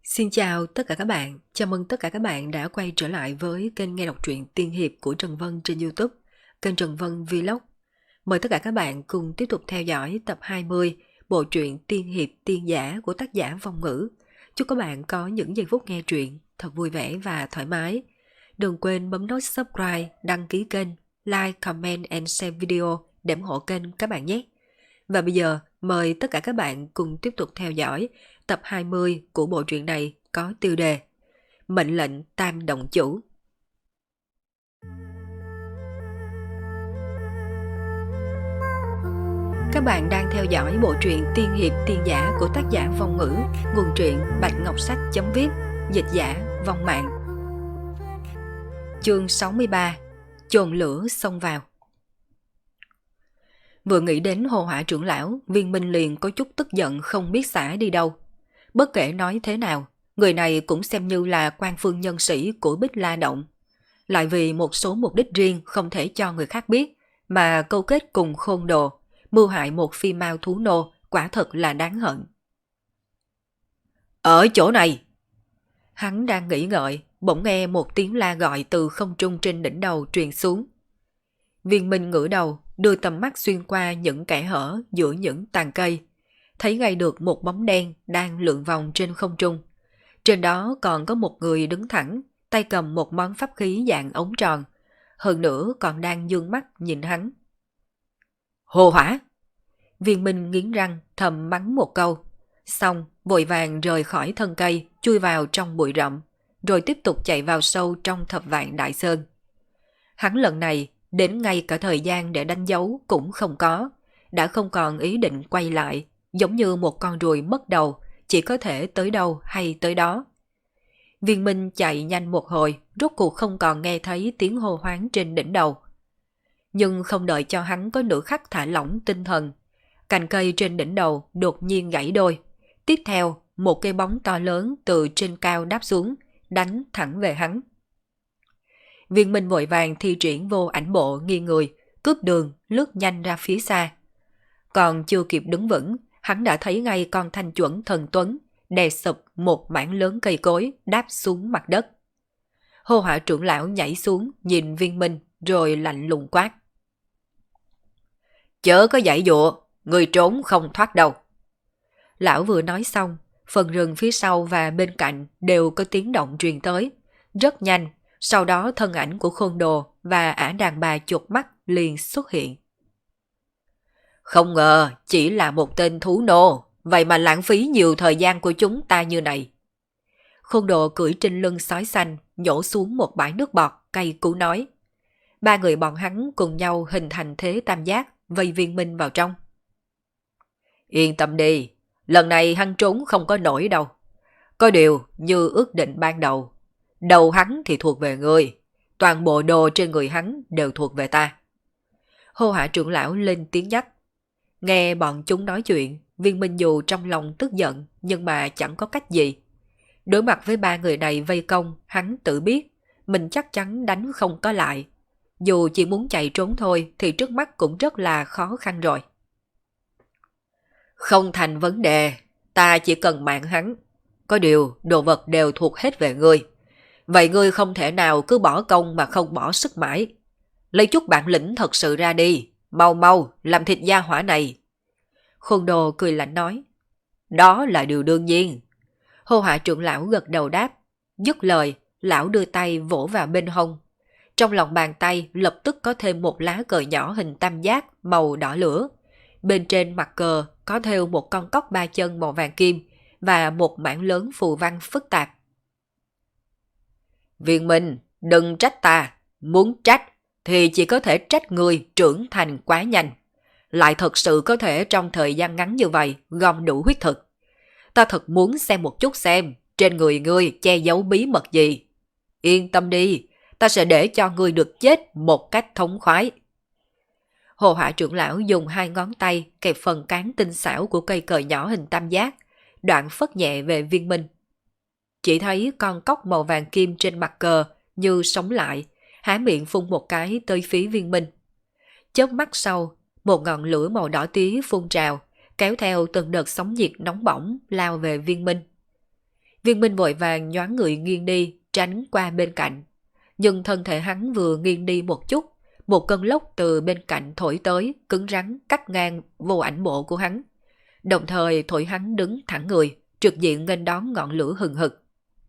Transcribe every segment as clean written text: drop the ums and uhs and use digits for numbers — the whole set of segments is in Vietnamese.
Xin chào tất cả các bạn, chào mừng tất cả các bạn đã quay trở lại với kênh nghe đọc truyện tiên hiệp của Trần Vân trên YouTube, kênh Trần Vân Vlog. Mời tất cả các bạn cùng tiếp tục theo dõi tập 20 bộ truyện tiên hiệp tiên giả của tác giả Vong Ngữ. Chúc các bạn có những giây phút nghe truyện thật vui vẻ và thoải mái. Đừng quên bấm nút subscribe, đăng ký kênh, like, comment and share video để ủng hộ kênh các bạn nhé. Và bây giờ mời tất cả các bạn cùng tiếp tục theo dõi tập 20 của bộ truyện này có tiêu đề Mệnh lệnh Tam Động Chủ. Các bạn đang theo dõi bộ truyện tiên hiệp tiên giả của tác giả Vong Ngữ, nguồn truyện Bạch Ngọc Sách.viết, dịch giả Vong Mạng. Chương 63: Chồn lửa xông vào. Vừa nghĩ đến Hồ Hỏa trưởng lão, Viên Minh liền có chút tức giận không biết xả đi đâu. Bất kể nói thế nào, người này cũng xem như là quan phương nhân sĩ của Bích La Động. Lại vì một số mục đích riêng không thể cho người khác biết, mà câu kết cùng Khôn Đồ, mưu hại một phi mao thú nô, quả thật là đáng hận. Ở chỗ này! Hắn đang nghĩ ngợi, bỗng nghe một tiếng la gọi từ không trung trên đỉnh đầu truyền xuống. Viên Minh ngửa đầu, đưa tầm mắt xuyên qua những kẽ hở giữa những tàn cây, thấy ngay được một bóng đen đang lượn vòng trên không trung. Trên đó còn có một người đứng thẳng, tay cầm một món pháp khí dạng ống tròn, hơn nữa còn đang dương mắt nhìn hắn. Hồ Hỏa! Viên Minh nghiến răng thầm mắng một câu, xong vội vàng rời khỏi thân cây, chui vào trong bụi rậm, rồi tiếp tục chạy vào sâu trong Thập Vạn Đại Sơn. Hắn lần này đến ngay cả thời gian để đánh dấu cũng không có, đã không còn ý định quay lại, giống như một con ruồi mất đầu, chỉ có thể tới đâu hay tới đó. Viên Minh chạy nhanh một hồi, rốt cuộc không còn nghe thấy tiếng hô hoáng trên đỉnh đầu. Nhưng không đợi cho hắn có nửa khắc thả lỏng tinh thần, cành cây trên đỉnh đầu đột nhiên gãy đôi. Tiếp theo, một cây bóng to lớn từ trên cao đáp xuống, đánh thẳng về hắn. Viên Minh vội vàng thi triển vô ảnh bộ nghiêng người, cướp đường, lướt nhanh ra phía xa. Còn chưa kịp đứng vững, hắn đã thấy ngay con Thanh Chuẩn Thần Tuấn đè sụp một mảng lớn cây cối đáp xuống mặt đất. Hô Hỏa trưởng lão nhảy xuống nhìn Viên Minh rồi lạnh lùng quát. Chớ có giãy giụa, người trốn không thoát đâu. Lão vừa nói xong, phần rừng phía sau và bên cạnh đều có tiếng động truyền tới. Rất nhanh, sau đó thân ảnh của Khôn Đồ và ả đàn bà chuột mắt liền xuất hiện. Không ngờ chỉ là một tên thú nô, vậy mà lãng phí nhiều thời gian của chúng ta như này. Khôn Đồ cưỡi trên lưng sói xanh, nhổ xuống một bãi nước bọt, cay cú nói. Ba người bọn hắn cùng nhau hình thành thế tam giác, vây Viên Minh vào trong. Yên tâm đi, lần này hắn trốn không có nổi đâu. Có điều như ước định ban đầu, đầu hắn thì thuộc về ngươi, toàn bộ đồ trên người hắn đều thuộc về ta. Hô Hỏa trưởng lão lên tiếng nhắc. Nghe bọn chúng nói chuyện, Viên Minh dù trong lòng tức giận nhưng mà chẳng có cách gì. Đối mặt với ba người này vây công, hắn tự biết mình chắc chắn đánh không có lại. Dù chỉ muốn chạy trốn thôi thì trước mắt cũng rất là khó khăn rồi. Không thành vấn đề, ta chỉ cần mạng hắn. Có điều đồ vật đều thuộc hết về ngươi. Vậy ngươi không thể nào cứ bỏ công mà không bỏ sức mãi. Lấy chút bản lĩnh thật sự ra đi, mau mau làm thịt gia hỏa này. Khôn Đồ cười lạnh nói. Đó là điều đương nhiên. Hô Hỏa trưởng lão gật đầu đáp. Dứt lời, lão đưa tay vỗ vào bên hông. Trong lòng bàn tay lập tức có thêm một lá cờ nhỏ hình tam giác màu đỏ lửa. Bên trên mặt cờ có thêu một con cóc ba chân màu vàng kim và một mảng lớn phù văn phức tạp. Viên Minh, đừng trách ta. Muốn trách thì chỉ có thể trách người trưởng thành quá nhanh. Lại thật sự có thể trong thời gian ngắn như vậy gom đủ huyết thực. Ta thật muốn xem một chút xem trên người ngươi che giấu bí mật gì. Yên tâm đi, ta sẽ để cho ngươi được chết một cách thống khoái. Hồ Hỏa trưởng lão dùng hai ngón tay kẹp phần cán tinh xảo của cây cờ nhỏ hình tam giác, đoạn phất nhẹ về Viên Minh. Chỉ thấy con cóc màu vàng kim trên mặt cờ như sống lại, há miệng phun một cái tới phía Viên Minh. Chớp mắt sau, một ngọn lửa màu đỏ tía phun trào, kéo theo từng đợt sóng nhiệt nóng bỏng lao về Viên Minh. Viên Minh vội vàng nhoáng người nghiêng đi, tránh qua bên cạnh. Nhưng thân thể hắn vừa nghiêng đi một chút, một cơn lốc từ bên cạnh thổi tới, cứng rắn cắt ngang vô ảnh bộ của hắn. Đồng thời thổi hắn đứng thẳng người, trực diện nghênh đón ngọn lửa hừng hực.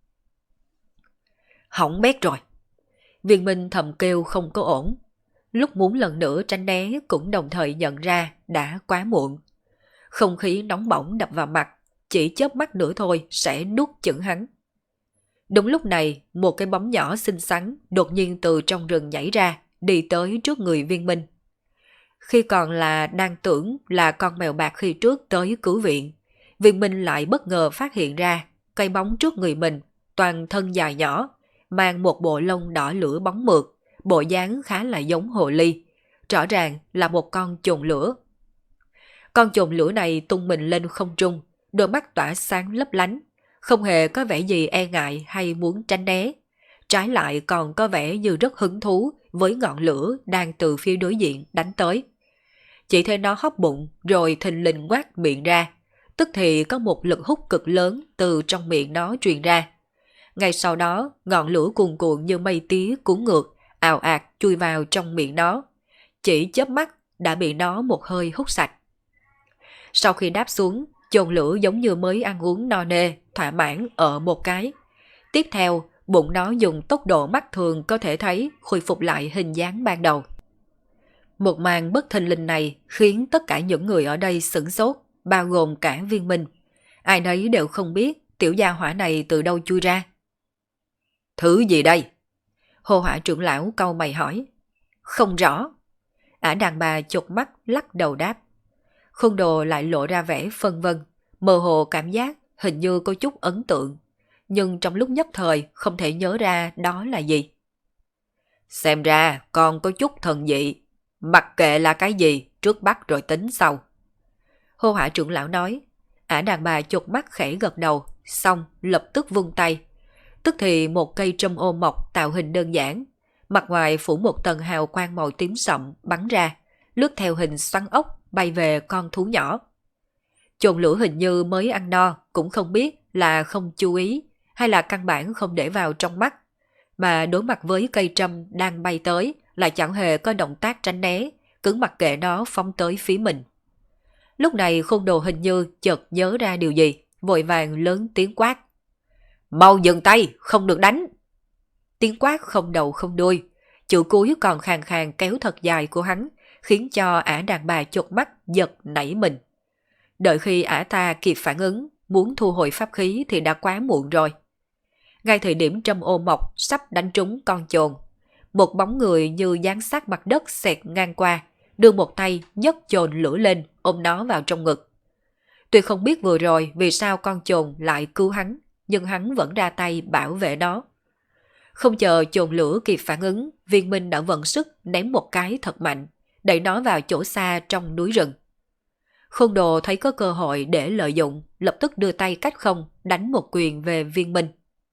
Hỏng bét rồi. Viên Minh thầm kêu không có ổn. Lúc muốn lần nữa tránh né cũng đồng thời nhận ra đã quá muộn. Không khí nóng bỏng đập vào mặt, chỉ chớp mắt nữa thôi sẽ nuốt chửng hắn. Đúng lúc này, một cái bóng nhỏ xinh xắn đột nhiên từ trong rừng nhảy ra, đi tới trước người Viên Minh. Khi còn là đang tưởng là con mèo bạc khi trước tới cứu viện, Viên Minh lại bất ngờ phát hiện ra cây bóng trước người mình, toàn thân dài nhỏ, mang một bộ lông đỏ lửa bóng mượt, bộ dáng khá là giống hồ ly, rõ ràng là một con chồn lửa. Con chồn lửa này tung mình lên không trung, đôi mắt tỏa sáng lấp lánh, không hề có vẻ gì e ngại hay muốn tránh né. Trái lại còn có vẻ như rất hứng thú với ngọn lửa đang từ phía đối diện đánh tới. Chỉ thấy nó hóc bụng rồi thình lình ngoác miệng ra, tức thì có một lực hút cực lớn từ trong miệng nó truyền ra. Ngay sau đó, ngọn lửa cuồn cuộn như mây tía cuốn ngược, ào ạt chui vào trong miệng nó. Chỉ chớp mắt đã bị nó một hơi hút sạch. Sau khi đáp xuống, chồn lửa giống như mới ăn uống no nê, thỏa mãn ở một cái. Tiếp theo, bụng nó dùng tốc độ mắt thường có thể thấy khôi phục lại hình dáng ban đầu. Một màn bất thình lình này khiến tất cả những người ở đây sửng sốt, bao gồm cả Viên Minh. Ai nấy đều không biết tiểu gia hỏa này từ đâu chui ra. Thứ gì đây? Hồ Hỏa trưởng lão cau mày hỏi. Không rõ. Ả đàn bà chột mắt lắc đầu đáp. Khôn Đồ lại lộ ra vẻ phân vân, mơ hồ cảm giác hình như có chút ấn tượng, nhưng trong lúc nhất thời không thể nhớ ra đó là gì. Xem ra còn có chút thần dị, mặc kệ là cái gì, trước bắt rồi tính sau. Hồ Hỏa trưởng lão nói. Ả đàn bà chột mắt khẽ gật đầu, xong lập tức vung tay. Tức thì một cây trâm ô mọc tạo hình đơn giản, mặt ngoài phủ một tầng hào quang màu tím sậm bắn ra, lướt theo hình xoắn ốc bay về con thú nhỏ. Chồn lửa hình như mới ăn no, cũng không biết là không chú ý hay là căn bản không để vào trong mắt, mà đối mặt với cây trâm đang bay tới lại chẳng hề có động tác tránh né, cứ mặc kệ nó phóng tới phía mình. Lúc này Khôn Đồ hình như chợt nhớ ra điều gì, vội vàng lớn tiếng quát. Mau dừng tay, không được đánh. Tiếng quát không đầu không đuôi, chữ cuối còn khàn khàn kéo thật dài của hắn, khiến cho ả đàn bà chột mắt giật nảy mình. Đợi khi ả ta kịp phản ứng, muốn thu hồi pháp khí thì đã quá muộn rồi. Ngay thời điểm trâm ô mọc sắp đánh trúng con chồn, một bóng người như dán sát mặt đất xẹt ngang qua, đưa một tay nhấc chồn lửa lên, ôm nó vào trong ngực. Tuy không biết vừa rồi vì sao con chồn lại cứu hắn, nhưng hắn vẫn ra tay bảo vệ nó. Không chờ chồn lửa kịp phản ứng, Viên Minh đã vận sức ném một cái thật mạnh, đẩy nó vào chỗ xa trong núi rừng. Khôn Đồ thấy có cơ hội để lợi dụng, lập tức đưa tay cách không đánh một quyền về Viên Minh.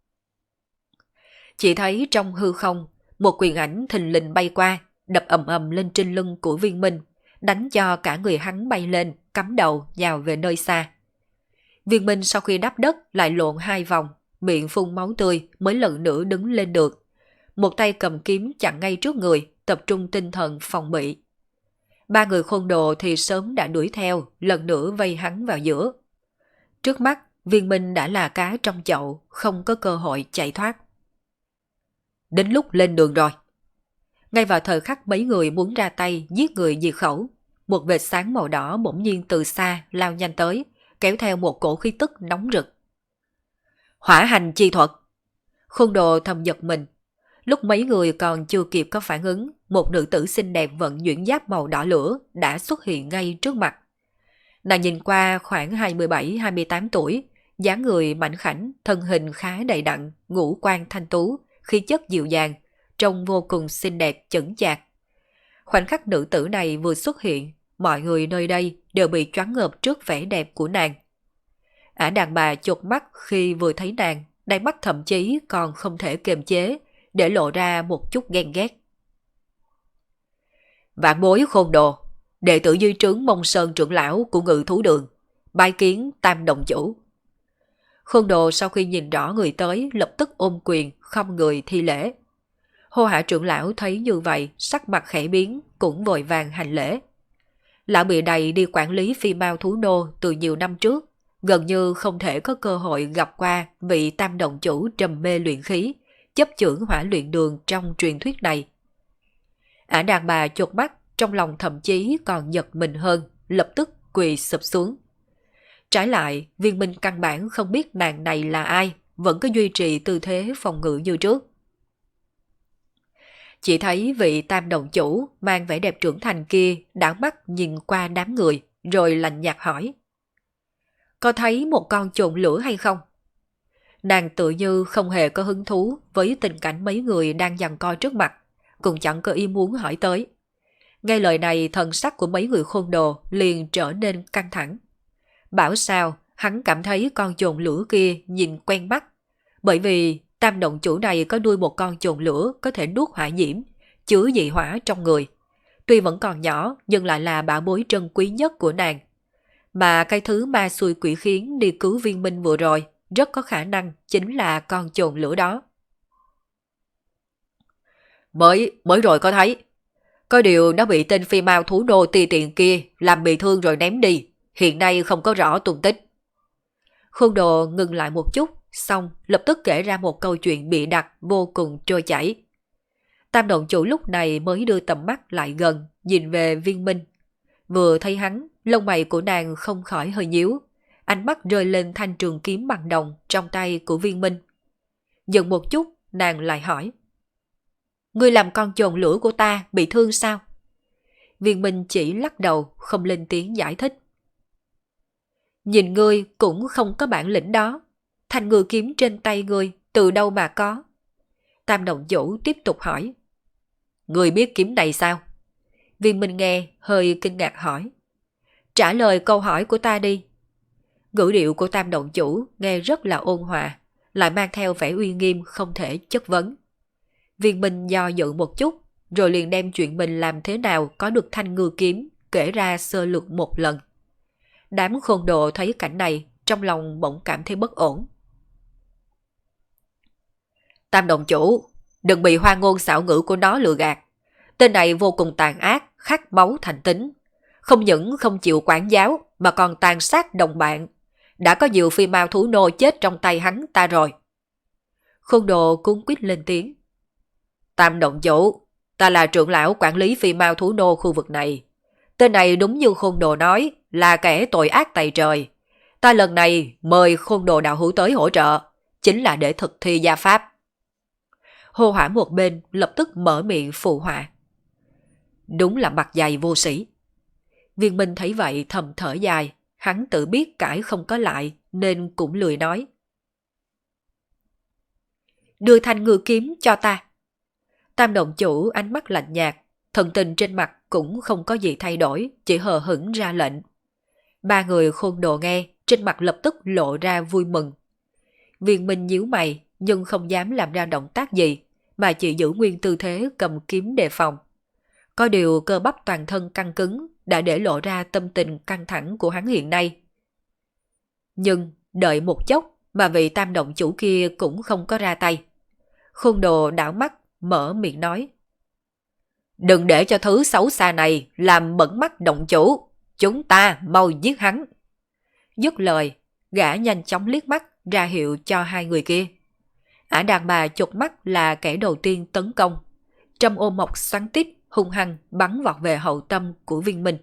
Chỉ thấy trong hư không, một quyền ảnh thình lình bay qua, đập ầm ầm lên trên lưng của Viên Minh, đánh cho cả người hắn bay lên, cắm đầu nhào về nơi xa. Viên Minh sau khi đáp đất lại lộn 2 vòng, miệng phun máu tươi mới lần nữa đứng lên được. Một tay cầm kiếm chặn ngay trước người, tập trung tinh thần phòng bị. 3 người Khôn Đồ thì sớm đã đuổi theo, lần nữa vây hắn vào giữa. Trước mắt, Viên Minh đã là cá trong chậu, không có cơ hội chạy thoát. Đến lúc lên đường rồi. Ngay vào thời khắc mấy người muốn ra tay giết người diệt khẩu, một vệt sáng màu đỏ bỗng nhiên từ xa lao nhanh tới, kéo theo một cổ khí tức nóng rực. Hỏa hành chi thuật. Khôn Đồ thầm giật mình. Lúc mấy người còn chưa kịp có phản ứng, một nữ tử xinh đẹp vận chuyển giáp màu đỏ lửa đã xuất hiện ngay trước mặt. Nàng nhìn qua khoảng 27-28 tuổi, dáng người mảnh khảnh, thân hình khá đầy đặn, ngũ quan thanh tú, khí chất dịu dàng, trông vô cùng xinh đẹp chững chạc. Khoảnh khắc nữ tử này vừa xuất hiện, mọi người nơi đây đều bị choáng ngợp trước vẻ đẹp của nàng. Ả đàn bà chột mắt khi vừa thấy nàng, đáy mắt thậm chí còn không thể kiềm chế, để lộ ra một chút ghen ghét. Vạn bối Khôn Đồ, đệ tử dưới trướng Mông Sơn trưởng lão của Ngự Thú Đường, bái kiến Tam đồng chủ. Khôn Đồ sau khi nhìn rõ người tới lập tức ôm quyền, không người thi lễ. Hô Hạ trưởng lão thấy như vậy, sắc mặt khẽ biến, cũng vội vàng hành lễ. Lão bị đầy đi quản lý phi mao thú nô từ nhiều năm trước, gần như không thể có cơ hội gặp qua vị tam động chủ trầm mê luyện khí, chấp chưởng hỏa luyện đường trong truyền thuyết này. Ả đàn bà chột mắt, trong lòng thậm chí còn giật mình hơn, lập tức quỳ sụp xuống. Trái lại, Viên Minh căn bản không biết nàng này là ai, vẫn cứ duy trì tư thế phòng ngự như trước. Chỉ thấy vị tam đồng chủ mang vẻ đẹp trưởng thành kia đảo mắt nhìn qua đám người, rồi lạnh nhạt hỏi. Có thấy một con trồn lửa hay không? Nàng tự như không hề có hứng thú với tình cảnh mấy người đang giằng co trước mặt, cũng chẳng có ý muốn hỏi tới. Nghe lời này thần sắc của mấy người Khôn Đồ liền trở nên căng thẳng. Bảo sao hắn cảm thấy con trồn lửa kia nhìn quen mắt, bởi vì tam động chủ này có nuôi một con trồn lửa có thể nuốt hỏa diễm, chứa dị hỏa trong người. Tuy vẫn còn nhỏ nhưng lại là bảo bối trân quý nhất của nàng. Mà cái thứ ma xui quỷ khiến đi cứu Viên Minh vừa rồi rất có khả năng chính là con trồn lửa đó. Mới rồi có thấy. Có điều nó bị tên phi mao thú nô ti tiện kia làm bị thương rồi ném đi. Hiện nay không có rõ tung tích. Khôn Đồ ngừng lại một chút, xong lập tức kể ra một câu chuyện bị đặt vô cùng trôi chảy. Tam động chủ lúc này mới đưa tầm mắt lại gần, nhìn về Viên Minh. Vừa thấy hắn, lông mày của nàng không khỏi hơi nhíu, ánh mắt rơi lên thanh trường kiếm bằng đồng trong tay của Viên Minh. Dừng một chút, nàng lại hỏi. Ngươi làm con trồn lửa của ta bị thương sao? Viên Minh chỉ lắc đầu, không lên tiếng giải thích. Nhìn ngươi cũng không có bản lĩnh đó. Thanh ngư kiếm trên tay ngươi từ đâu mà có? Tam động chủ tiếp tục hỏi. Ngươi biết kiếm này sao? Viên Minh nghe hơi kinh ngạc hỏi. Trả lời câu hỏi của ta đi. Ngữ điệu của tam động chủ nghe rất là ôn hòa, lại mang theo vẻ uy nghiêm không thể chất vấn. Viên Minh do dự một chút, rồi liền đem chuyện mình làm thế nào có được thanh ngư kiếm kể ra sơ lược một lần. Đám Khôn Đồ thấy cảnh này, trong lòng bỗng cảm thấy bất ổn. Tam đồng chủ, đừng bị hoa ngôn xảo ngữ của nó lừa gạt. Tên này vô cùng tàn ác, khát máu thành tính. Không những không chịu quản giáo, mà còn tàn sát đồng bạn. Đã có nhiều phi mao thú nô chết trong tay hắn ta rồi. Khôn Đồ cuống quýt lên tiếng. Tam động chủ, ta là trưởng lão quản lý phi mao thú nô khu vực này. Tên này đúng như Khôn Đồ nói, là kẻ tội ác tày trời. Ta lần này mời Khôn Đồ đạo hữu tới hỗ trợ, chính là để thực thi gia pháp. Hô Hỏa một bên lập tức mở miệng phụ họa. Đúng là mặt dày vô sĩ. Viên Minh thấy vậy thầm thở dài, hắn tự biết cãi không có lại nên cũng lười nói. Đưa thanh ngư kiếm cho ta. Tam động chủ ánh mắt lạnh nhạt, thần tình trên mặt cũng không có gì thay đổi, chỉ hờ hững ra lệnh. Ba người Khôn Đồ nghe, trên mặt lập tức lộ ra vui mừng. Viên Minh nhíu mày, nhưng không dám làm ra động tác gì, mà chỉ giữ nguyên tư thế cầm kiếm đề phòng. Có điều cơ bắp toàn thân căng cứng đã để lộ ra tâm tình căng thẳng của hắn hiện nay. Nhưng đợi một chốc mà vị tam động chủ kia cũng không có ra tay. Khôn Đồ đảo mắt, mở miệng nói. Đừng để cho thứ xấu xa này làm bẩn mắt động chủ. Chúng ta mau giết hắn. Dứt lời, gã nhanh chóng liếc mắt ra hiệu cho hai người kia. Ả đàn bà chột mắt là kẻ đầu tiên tấn công. Trăm ô mộc xoắn tít, hung hăng bắn vọt về hậu tâm của Viên Minh.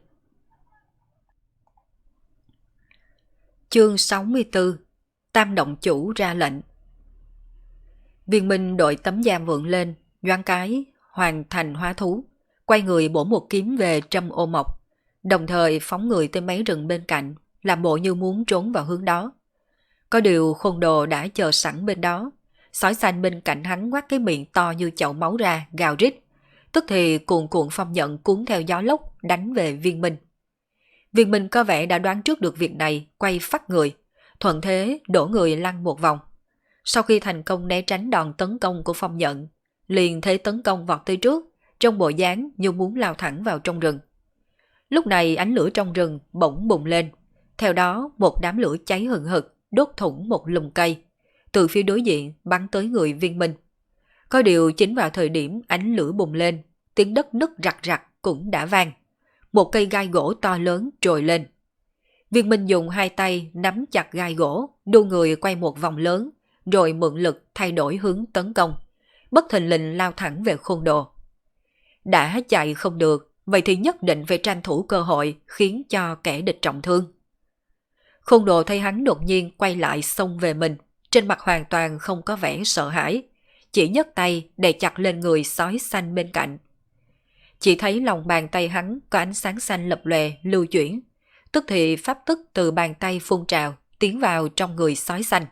Chương 64. Tam động chủ ra lệnh. Viên Minh đội tấm giam vượng lên, nhoáng cái, hoàn thành hóa thú, quay người bổ một kiếm về Trăm ô mộc, đồng thời phóng người tới mấy rừng bên cạnh, làm bộ như muốn trốn vào hướng đó. Có điều Khôn Đồ đã chờ sẵn bên đó, sói xanh bên cạnh hắn ngoác cái miệng to như chậu máu ra, gào rít, tức thì cuồn cuộn phong nhận cuốn theo gió lốc đánh về Viên Minh. Viên Minh có vẻ đã đoán trước được việc này, quay phắt người, thuận thế đổ người lăn một vòng. Sau khi thành công né tránh đòn tấn công của phong nhận, liền thế tấn công vọt tới trước, trong bộ dáng như muốn lao thẳng vào trong rừng. Lúc này ánh lửa trong rừng bỗng bùng lên, theo đó một đám lửa cháy hừng hực, đốt thủng một lùm cây, từ phía đối diện bắn tới người Viên Minh. Có điều chính vào thời điểm ánh lửa bùng lên, tiếng đất nứt rặt rặt cũng đã vang. Một cây gai gỗ to lớn trồi lên. Viên Minh dùng hai tay nắm chặt gai gỗ, đu người quay một vòng lớn, rồi mượn lực thay đổi hướng tấn công. Bất thình lình lao thẳng về Khôn Đồ. Đã chạy không được, vậy thì nhất định phải tranh thủ cơ hội khiến cho kẻ địch trọng thương. Khôn Đồ thấy hắn đột nhiên quay lại xông về mình, trên mặt hoàn toàn không có vẻ sợ hãi, chỉ nhấc tay đè chặt lên người sói xanh bên cạnh. Chỉ thấy lòng bàn tay hắn có ánh sáng xanh lập lòe lưu chuyển, tức thì pháp tức từ bàn tay phun trào tiến vào trong người sói xanh.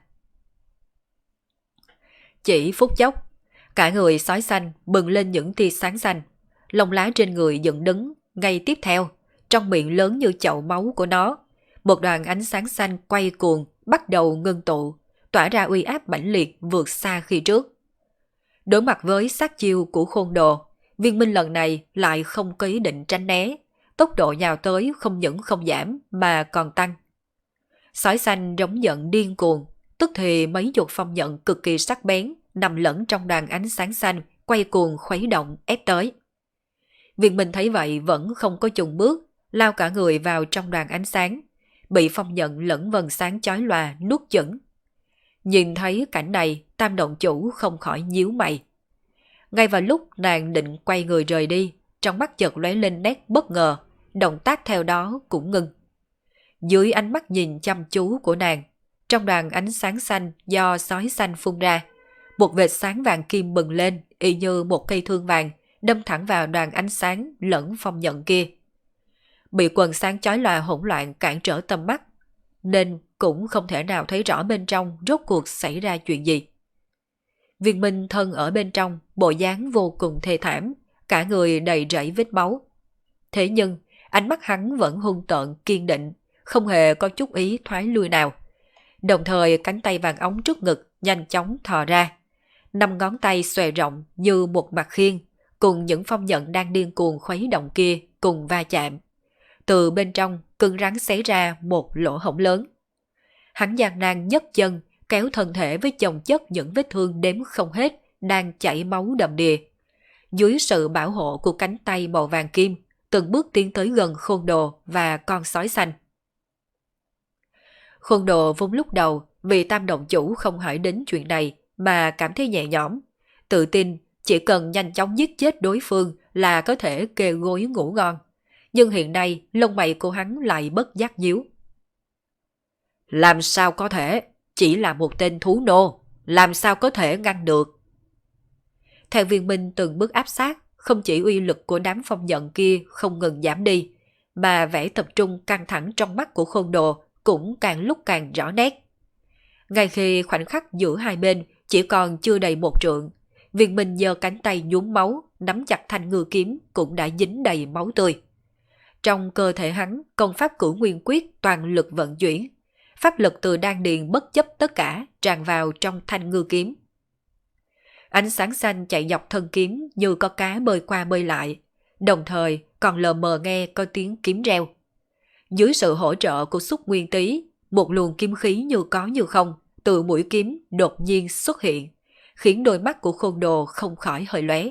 Chỉ phút chốc, cả người sói xanh bừng lên những tia sáng xanh, lông lá trên người dựng đứng, ngay tiếp theo, trong miệng lớn như chậu máu của nó, một đoàn ánh sáng xanh quay cuồng bắt đầu ngưng tụ, tỏa ra uy áp mãnh liệt vượt xa khi trước. Đối mặt với sát chiêu của Khôn Đồ, Viên Minh lần này lại không có ý định tránh né, tốc độ nhào tới không những không giảm mà còn tăng. Sói xanh rống giận điên cuồng, tức thì mấy chục phong nhận cực kỳ sắc bén nằm lẫn trong đoàn ánh sáng xanh quay cuồng khuấy động ép tới. Viên Minh thấy vậy vẫn không có chùng bước, lao cả người vào trong đoàn ánh sáng, bị phong nhận lẫn vần sáng chói lòa nuốt chửng. Nhìn thấy cảnh này, Tam Động Chủ không khỏi nhíu mày. Ngay vào lúc nàng định quay người rời đi, trong mắt chợt lóe lên nét bất ngờ, động tác theo đó cũng ngưng. Dưới ánh mắt nhìn chăm chú của nàng, trong đoàn ánh sáng xanh do sói xanh phun ra, một vệt sáng vàng kim bừng lên y như một cây thương vàng, đâm thẳng vào đoàn ánh sáng lẫn phong nhận kia. Bị quần sáng chói lòa hỗn loạn cản trở tầm mắt, nên cũng không thể nào thấy rõ bên trong rốt cuộc xảy ra chuyện gì. Viên Minh thân ở bên trong, bộ dáng vô cùng thê thảm, cả người đầy rẫy vết máu. Thế nhưng, ánh mắt hắn vẫn hung tợn kiên định, không hề có chút ý thoái lui nào. Đồng thời cánh tay vàng óng trước ngực nhanh chóng thò ra. 5 ngón tay xòe rộng như một mặt khiên, cùng những phong nhận đang điên cuồng khuấy động kia cùng va chạm. Từ bên trong cứng rắn xé ra một lỗ hổng lớn. Hắn gian nan nhấc chân, kéo thân thể với chồng chất những vết thương đếm không hết đang chảy máu đầm đìa. Dưới sự bảo hộ của cánh tay màu vàng kim, từng bước tiến tới gần Khôn Đồ và con sói xanh. Khôn Đồ vốn lúc đầu vì Tam Động Chủ không hỏi đến chuyện này mà cảm thấy nhẹ nhõm, tự tin chỉ cần nhanh chóng giết chết đối phương là có thể kê gối ngủ ngon. Nhưng hiện nay lông mày của hắn lại bất giác nhíu. Làm sao có thể? Chỉ là một tên thú nô, làm sao có thể ngăn được? Theo Viên Minh từng bước áp sát, không chỉ uy lực của đám phong nhận kia không ngừng giảm đi, mà vẻ tập trung căng thẳng trong mắt của Khôn Đồ cũng càng lúc càng rõ nét. Ngay khi khoảnh khắc giữa hai bên chỉ còn chưa đầy một trượng, Viên Minh giơ cánh tay nhuốm máu, nắm chặt thanh ngư kiếm cũng đã dính đầy máu tươi. Trong cơ thể hắn, công pháp Cửu Nguyên Quyết toàn lực vận chuyển, pháp lực từ đan điền bất chấp tất cả tràn vào trong thanh ngư kiếm. Ánh sáng xanh chạy dọc thân kiếm như có cá bơi qua bơi lại, đồng thời còn lờ mờ nghe có tiếng kiếm reo. Dưới sự hỗ trợ của Xúc Nguyên Tý, một luồng kiếm khí như có như không từ mũi kiếm đột nhiên xuất hiện, khiến đôi mắt của Khôn Đồ không khỏi hơi lóe.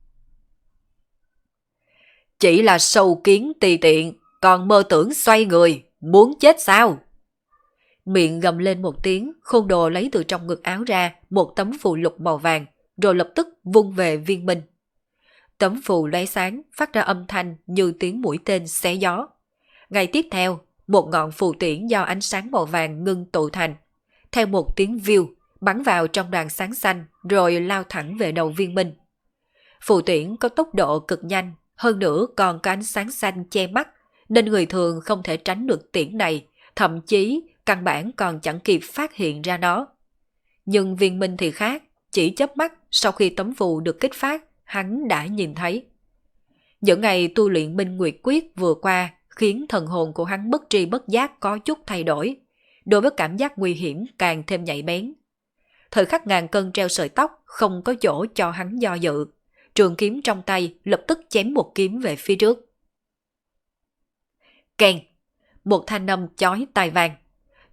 Chỉ là sâu kiến tùy tiện, còn mơ tưởng xoay người, muốn chết sao? Miệng gầm lên một tiếng, Khôn Đồ lấy từ trong ngực áo ra một tấm phù lục màu vàng, rồi lập tức vung về Viên Minh. Tấm phù lóe sáng, phát ra âm thanh như tiếng mũi tên xé gió. Ngay tiếp theo, một ngọn phù tiễn do ánh sáng màu vàng ngưng tụ thành, theo một tiếng view, bắn vào trong đoàn sáng xanh rồi lao thẳng về đầu Viên Minh. Phù tiễn có tốc độ cực nhanh, hơn nữa còn có ánh sáng xanh che mắt, nên người thường không thể tránh được tiễn này, thậm chí căn bản còn chẳng kịp phát hiện ra nó. Nhưng Viên Minh thì khác, chỉ chớp mắt sau khi tấm phù được kích phát, hắn đã nhìn thấy. Những ngày tu luyện Minh Nguyệt Quyết vừa qua khiến thần hồn của hắn bất tri bất giác có chút thay đổi, đối với cảm giác nguy hiểm càng thêm nhạy bén. Thời khắc ngàn cân treo sợi tóc không có chỗ cho hắn do dự, trường kiếm trong tay lập tức chém một kiếm về phía trước. Keng! Một thanh âm chói tai vang.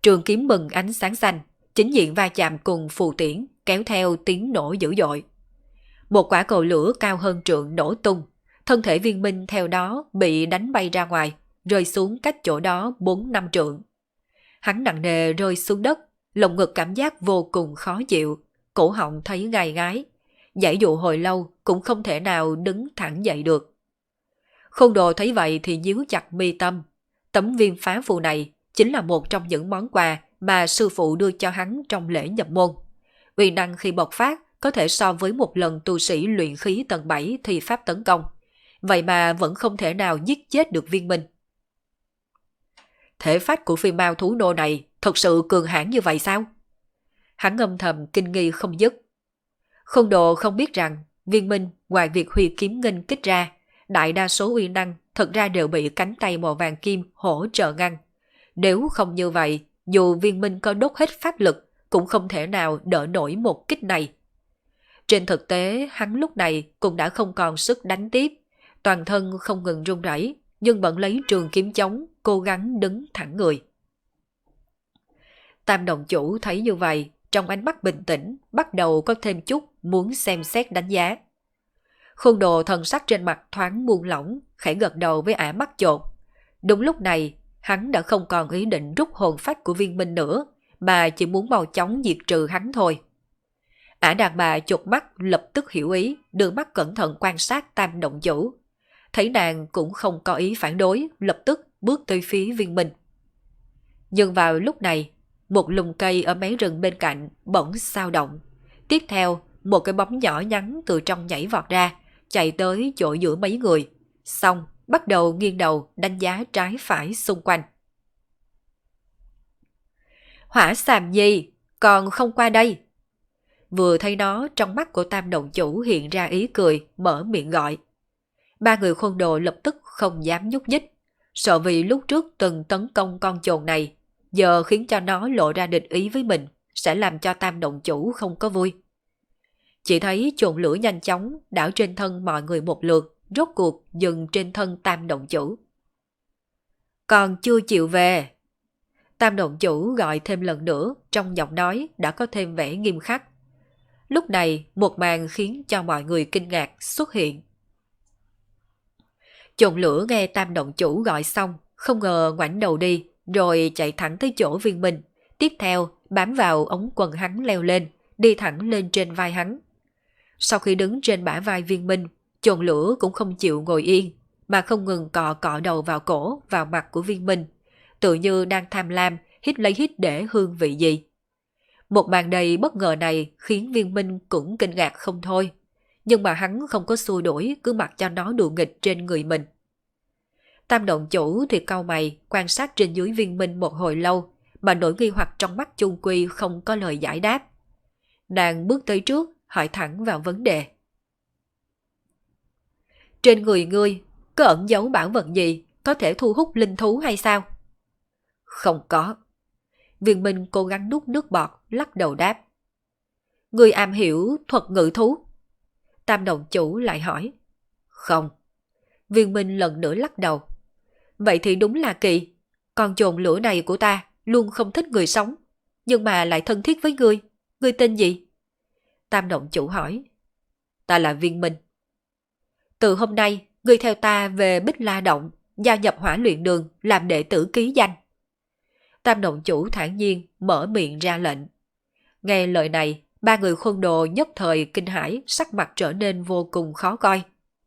Trường kiếm bừng ánh sáng xanh, chính diện va chạm cùng phù tiễn, kéo theo tiếng nổ dữ dội. Một quả cầu lửa cao hơn trượng nổ tung, thân thể Viên Minh theo đó bị đánh bay ra ngoài, rơi xuống cách chỗ đó 4-5 trượng. Hắn nặng nề rơi xuống đất, lồng ngực cảm giác vô cùng khó chịu, cổ họng thấy gai gái, giãy dụ hồi lâu cũng không thể nào đứng thẳng dậy được. Khôn Đồ thấy vậy thì nhíu chặt mi tâm. Tấm viên phá phù này chính là một trong những món quà mà sư phụ đưa cho hắn trong lễ nhập môn. Uy năng khi bộc phát có thể so với một lần tu sĩ luyện khí tầng 7 thì pháp tấn công. Vậy mà vẫn không thể nào giết chết được Viên Minh. Thể phách của phi mao thú nô này thật sự cường hãn như vậy sao? Hắn âm thầm kinh nghi không dứt. Khôn Đồ không biết rằng Viên Minh ngoài việc huy kiếm nghênh kích ra, đại đa số uy năng thật ra đều bị cánh tay màu vàng kim hỗ trợ ngăn. Nếu không như vậy, dù Viên Minh có đốt hết pháp lực cũng không thể nào đỡ nổi một kích này. Trên thực tế, hắn lúc này cũng đã không còn sức đánh tiếp, toàn thân không ngừng run rẩy, nhưng vẫn lấy trường kiếm chống, cố gắng đứng thẳng người. Tam đồng chủ thấy như vậy, trong ánh mắt bình tĩnh, bắt đầu có thêm chút muốn xem xét đánh giá. Khôn Đồ thần sắc trên mặt thoáng buông lỏng, khẽ gật đầu với ả mắt chột. Đúng lúc này, hắn đã không còn ý định rút hồn phách của Viên Minh nữa, mà chỉ muốn mau chóng diệt trừ hắn thôi. Ả đàn bà chột mắt lập tức hiểu ý, đưa mắt cẩn thận quan sát Tam động chủ. Thấy nàng cũng không có ý phản đối, lập tức bước tới phía Viên Minh. Nhưng vào lúc này, một lùm cây ở mé rừng bên cạnh bỗng xao động. Tiếp theo, một cái bóng nhỏ nhắn từ trong nhảy vọt ra, chạy tới chỗ giữa mấy người. Xong, bắt đầu nghiêng đầu đánh giá trái phải xung quanh. Hỏa Xàm Nhi, còn không qua đây. Vừa thấy nó, trong mắt của Tam động chủ hiện ra ý cười, mở miệng gọi. Ba người Khôn Đồ lập tức không dám nhúc nhích, sợ vì lúc trước từng tấn công con chồn này, giờ khiến cho nó lộ ra địch ý với mình, sẽ làm cho Tam động chủ không có vui. Chỉ thấy chồn lửa nhanh chóng đảo trên thân mọi người một lượt, rốt cuộc dừng trên thân Tam động chủ. Còn chưa chịu về. Tam động chủ gọi thêm lần nữa, trong giọng nói đã có thêm vẻ nghiêm khắc. Lúc này, một màn khiến cho mọi người kinh ngạc xuất hiện. Chồn lửa nghe Tam động chủ gọi xong, không ngờ ngoảnh đầu đi, rồi chạy thẳng tới chỗ Viên Minh. Tiếp theo, bám vào ống quần hắn leo lên, đi thẳng lên trên vai hắn. Sau khi đứng trên bả vai Viên Minh, chồn lửa cũng không chịu ngồi yên, mà không ngừng cọ cọ đầu vào cổ, vào mặt của Viên Minh, tự như đang tham lam, hít lấy hít để hương vị gì. Một màn đầy bất ngờ này khiến Viên Minh cũng kinh ngạc không thôi, nhưng mà hắn không có xua đuổi, cứ mặc cho nó đùa nghịch trên người mình. Tam động chủ thì cau mày, quan sát trên dưới Viên Minh một hồi lâu, mà nỗi nghi hoặc trong mắt chung quy không có lời giải đáp. Nàng bước tới trước, hỏi thẳng vào vấn đề. Trên người ngươi, có ẩn giấu bảo vật gì, có thể thu hút linh thú hay sao? Không có. Viên Minh cố gắng nuốt nước bọt, lắc đầu đáp. Ngươi am hiểu thuật ngự thú? Tam động chủ lại hỏi. Không. Viên Minh lần nữa lắc đầu. Vậy thì đúng là kỳ. Con chồn lửa này của ta luôn không thích người sống, nhưng mà lại thân thiết với ngươi. Ngươi tên gì? Tam động chủ hỏi. Ta là Viên Minh. Từ hôm nay, ngươi theo ta về Bích La Động, gia nhập Hỏa Luyện Đường làm đệ tử ký danh. Tam động chủ thản nhiên mở miệng ra lệnh. Nghe lời này, ba người Khôn Đồ nhất thời kinh hãi, sắc mặt trở nên vô cùng khó coi.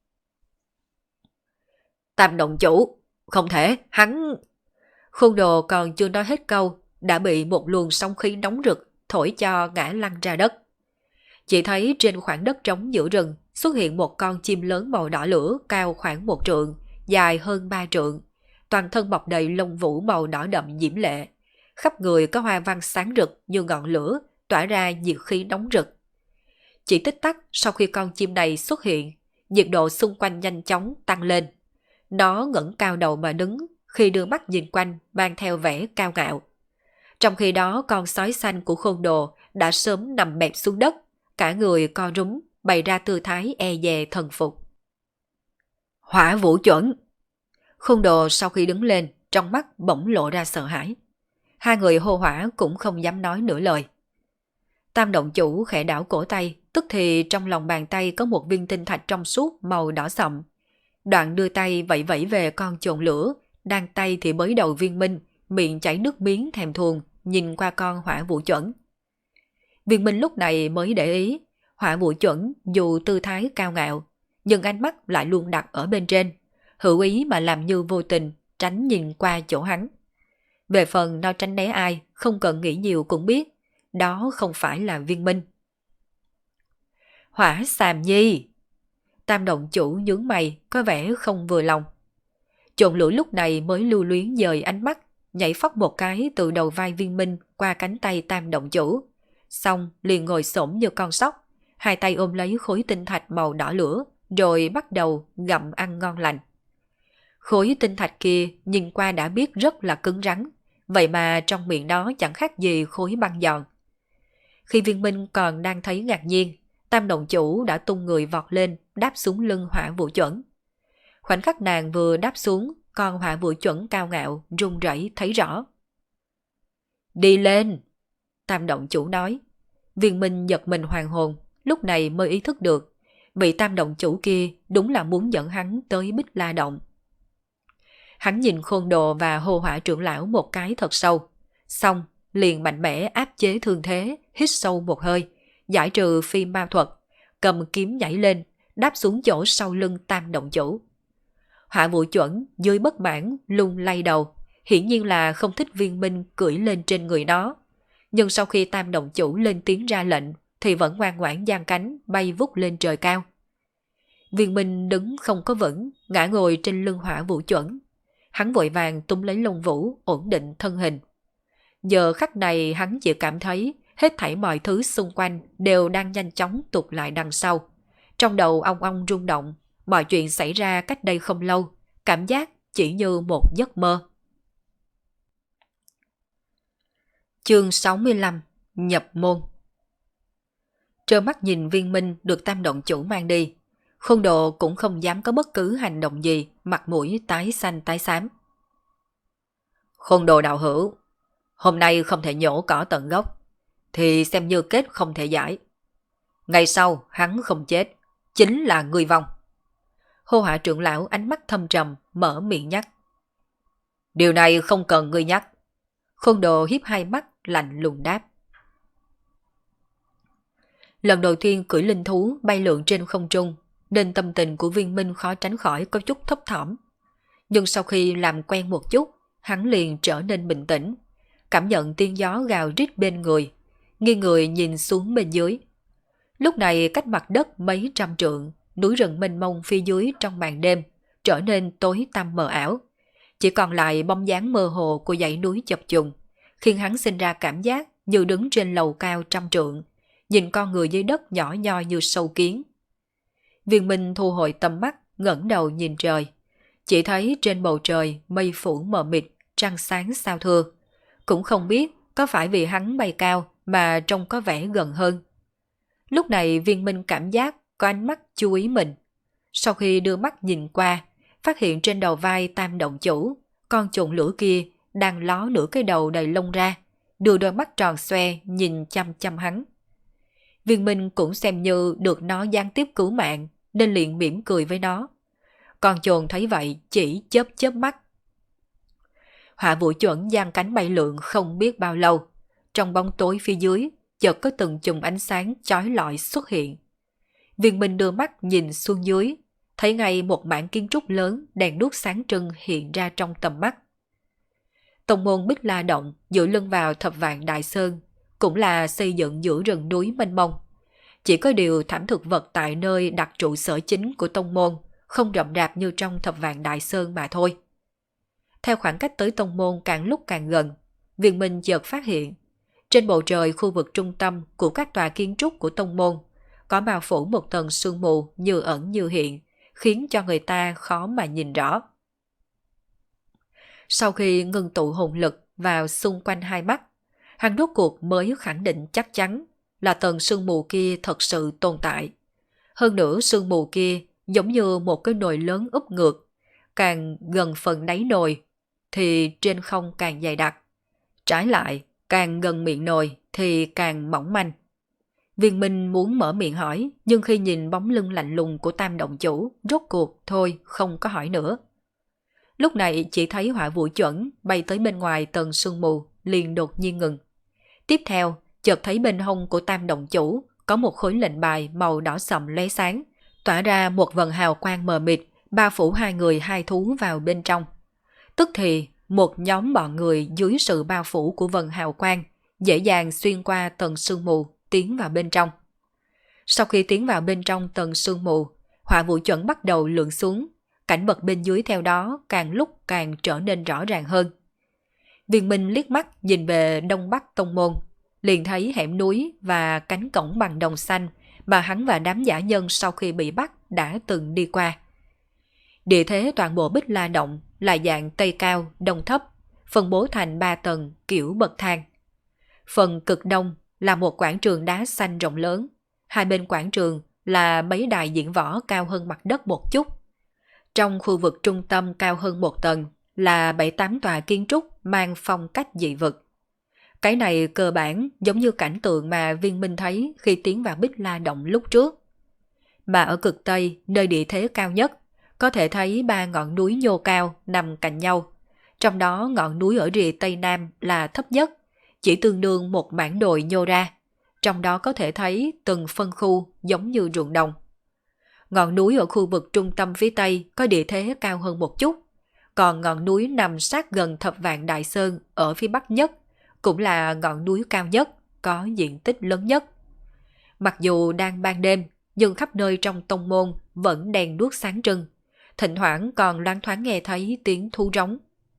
Tam động chủ, không thể, hắn... Khôn Đồ còn chưa nói hết câu, đã bị một luồng sóng khí nóng rực thổi cho ngã lăn ra đất. Chỉ thấy trên khoảng đất trống giữa rừng xuất hiện một con chim lớn màu đỏ lửa cao khoảng 1 trượng, dài hơn 3 trượng, toàn thân bọc đầy lông vũ màu đỏ đậm diễm lệ, khắp người có hoa văn sáng rực như ngọn lửa, tỏa ra nhiệt khí nóng rực. Chỉ tích tắc sau khi con chim này xuất hiện, nhiệt độ xung quanh nhanh chóng tăng lên. Nó ngẩng cao đầu mà đứng, khi đưa mắt nhìn quanh mang theo vẻ cao ngạo. Trong khi đó con sói xanh của Khôn Đồ đã sớm nằm bẹp xuống đất, cả người co rúm, bày ra tư thái e dè thần phục. Hỏa vũ chuẩn! Khôn Đồ sau khi đứng lên, trong mắt bỗng lộ ra sợ hãi. Hai người hô hỏa cũng không dám nói nửa lời. Tam động chủ khẽ đảo cổ tay, tức thì trong lòng bàn tay có một viên tinh thạch trong suốt màu đỏ sậm. Đoạn đưa tay vẫy vẫy về con chồn lửa, đang tay thì bới đầu Viên Minh, miệng chảy nước miếng thèm thuồng, nhìn qua con Hỏa Vũ Chuẩn. Viên Minh lúc này mới để ý, Hỏa Vũ Chuẩn dù tư thái cao ngạo, nhưng ánh mắt lại luôn đặt ở bên trên, hữu ý mà làm như vô tình, tránh nhìn qua chỗ hắn. Về phần nó tránh né ai, không cần nghĩ nhiều cũng biết, đó không phải là Viên Minh. Hỏa Xàm Nhi! Tam động chủ nhướng mày, có vẻ không vừa lòng. Chồn lửa lúc này mới lưu luyến dời ánh mắt, nhảy phóc một cái từ đầu vai Viên Minh qua cánh tay tam động chủ. Xong liền ngồi xổm như con sóc, hai tay ôm lấy khối tinh thạch màu đỏ lửa, rồi bắt đầu gặm ăn ngon lành. Khối tinh thạch kia nhìn qua đã biết rất là cứng rắn, vậy mà trong miệng đó chẳng khác gì khối băng giòn. Khi Viên Minh còn đang thấy ngạc nhiên, tam động chủ đã tung người vọt lên, đáp xuống lưng Hỏa Vũ Chuẩn. Khoảnh khắc nàng vừa đáp xuống, con Hỏa Vũ Chuẩn cao ngạo, run rẩy thấy rõ. Đi lên! Tam động chủ nói. Viên Minh giật mình hoàn hồn, lúc này mới ý thức được, vị tam động chủ kia đúng là muốn dẫn hắn tới Bích La Động. Hắn nhìn Khôn Đồ và Hô Hỏa trưởng lão một cái thật sâu, xong liền mạnh mẽ áp chế thương thế, hít sâu một hơi, giải trừ phi ma thuật, cầm kiếm nhảy lên, đáp xuống chỗ sau lưng tam động chủ. Hỏa Vũ Chuẩn dưới bất mãn lung lay đầu, hiển nhiên là không thích Viên Minh cưỡi lên trên người nó. Nhưng sau khi tam động chủ lên tiếng ra lệnh thì vẫn ngoan ngoãn giang cánh bay vút lên trời cao. Viên Minh đứng không có vững, ngã ngồi trên lưng Hỏa Vũ Chuẩn. Hắn vội vàng tung lấy lông vũ ổn định thân hình. Giờ khắc này hắn chỉ cảm thấy hết thảy mọi thứ xung quanh đều đang nhanh chóng tụt lại đằng sau. Trong đầu ong ong rung động, mọi chuyện xảy ra cách đây không lâu, cảm giác chỉ như một giấc mơ. Chương 65 Nhập môn. Trơ mắt nhìn Viên Minh được tam động chủ mang đi, Khôn Đồ cũng không dám có bất cứ hành động gì, mặt mũi tái xanh tái xám. Khôn Đồ đạo hữu, hôm nay không thể nhổ cỏ tận gốc, thì xem như kết không thể giải. Ngày sau hắn không chết, chính là người vong. Hô Hỏa trưởng lão ánh mắt thâm trầm, mở miệng nhắc. Điều này không cần ngươi nhắc. Khôn Đồ hiếp hai mắt, lạnh lùng đáp. Lần đầu tiên cưỡi linh thú bay lượn trên không trung, nên tâm tình của Viên Minh khó tránh khỏi có chút thấp thỏm. Nhưng sau khi làm quen một chút, hắn liền trở nên bình tĩnh, cảm nhận tiếng gió gào rít bên người, nghiêng người nhìn xuống bên dưới. Lúc này cách mặt đất mấy trăm trượng, núi rừng mênh mông phía dưới trong màn đêm trở nên tối tăm mờ ảo, chỉ còn lại bóng dáng mơ hồ của dãy núi chập trùng, khiến hắn sinh ra cảm giác như đứng trên lầu cao trăm trượng, nhìn con người dưới đất nhỏ nhoi như sâu kiến. Viên Minh thu hồi tầm mắt, ngẩng đầu nhìn trời, chỉ thấy trên bầu trời mây phủ mờ mịt, trăng sáng sao thưa, cũng không biết có phải vì hắn bay cao mà trông có vẻ gần hơn. Lúc này Viên Minh cảm giác có ánh mắt chú ý mình. Sau khi đưa mắt nhìn qua, phát hiện trên đầu vai tam động chủ, con trồn lửa kia đang ló nửa cái đầu đầy lông ra, đưa đôi mắt tròn xoe nhìn chăm chăm hắn. Viên Minh cũng xem như được nó gián tiếp cứu mạng, nên liền mỉm cười với nó. Con trồn thấy vậy chỉ chớp chớp mắt. Hỏa Vũ Chuẩn giang cánh bay lượn không biết bao lâu, trong bóng tối phía dưới chợt có từng chùm ánh sáng chói lọi xuất hiện. Viên Minh đưa mắt nhìn xuống dưới, thấy ngay một mảng kiến trúc lớn đèn đuốc sáng trưng hiện ra trong tầm mắt. Tông môn Bích La Động dựa lưng vào Thập Vạn Đại Sơn, cũng là xây dựng giữa rừng núi mênh mông. Chỉ có điều thảm thực vật tại nơi đặt trụ sở chính của tông môn không rậm rạp như trong Thập Vạn Đại Sơn mà thôi. Theo khoảng cách tới tông môn càng lúc càng gần, Viên Minh chợt phát hiện, trên bầu trời khu vực trung tâm của các tòa kiến trúc của tông môn có bao phủ một tầng sương mù như ẩn như hiện, khiến cho người ta khó mà nhìn rõ. Sau khi ngưng tụ hồn lực vào xung quanh hai mắt, hắn rốt cuộc mới khẳng định chắc chắn là tầng sương mù kia thật sự tồn tại. Hơn nữa sương mù kia giống như một cái nồi lớn úp ngược, càng gần phần đáy nồi thì trên không càng dày đặc. Trái lại, càng gần miệng nồi thì càng mỏng manh. Viên Minh muốn mở miệng hỏi, nhưng khi nhìn bóng lưng lạnh lùng của Tam động chủ, rốt cuộc thôi không có hỏi nữa. Lúc này chỉ thấy Hỏa Vũ Chuẩn bay tới bên ngoài tầng sương mù, liền đột nhiên ngừng. Tiếp theo, chợt thấy bên hông của Tam động chủ có một khối lệnh bài màu đỏ sậm lóe sáng, tỏa ra một vầng hào quang mờ mịt, bao phủ hai người hai thú vào bên trong. Tức thì, một nhóm bọn người dưới sự bao phủ của vầng hào quang, dễ dàng xuyên qua tầng sương mù, tiến vào bên trong. Sau khi tiến vào bên trong tầng sương mù, Hỏa Vũ Chuẩn bắt đầu lượn xuống, cảnh vật bên dưới theo đó càng lúc càng trở nên rõ ràng hơn. Viên Minh liếc mắt nhìn về đông bắc tông môn, liền thấy hẻm núi và cánh cổng bằng đồng xanh mà hắn và đám dã nhân sau khi bị bắt đã từng đi qua. Địa thế toàn bộ Bích La Động là dạng tây cao, đông thấp, phân bố thành 3 tầng kiểu bậc thang. Phần cực đông là một quảng trường đá xanh rộng lớn, hai bên quảng trường là mấy đài diễn võ cao hơn mặt đất một chút. Trong khu vực trung tâm cao hơn một tầng là 7-8 tòa kiến trúc mang phong cách dị vực. Cái này cơ bản giống như cảnh tượng mà Viên Minh thấy khi tiến vào Bích La Động lúc trước. Mà ở cực Tây, nơi địa thế cao nhất, có thể thấy 3 ngọn núi nhô cao nằm cạnh nhau. Trong đó ngọn núi ở rìa Tây Nam là thấp nhất, chỉ tương đương một mảng đồi nhô ra. Trong đó có thể thấy từng phân khu giống như ruộng đồng. Ngọn núi ở khu vực trung tâm phía Tây có địa thế cao hơn một chút, còn ngọn núi nằm sát gần Thập Vạn Đại Sơn ở phía Bắc nhất, cũng là ngọn núi cao nhất, có diện tích lớn nhất. Mặc dù đang ban đêm, nhưng khắp nơi trong tông môn vẫn đèn đuốc sáng trưng, thỉnh thoảng còn loáng thoáng nghe thấy tiếng thú rống.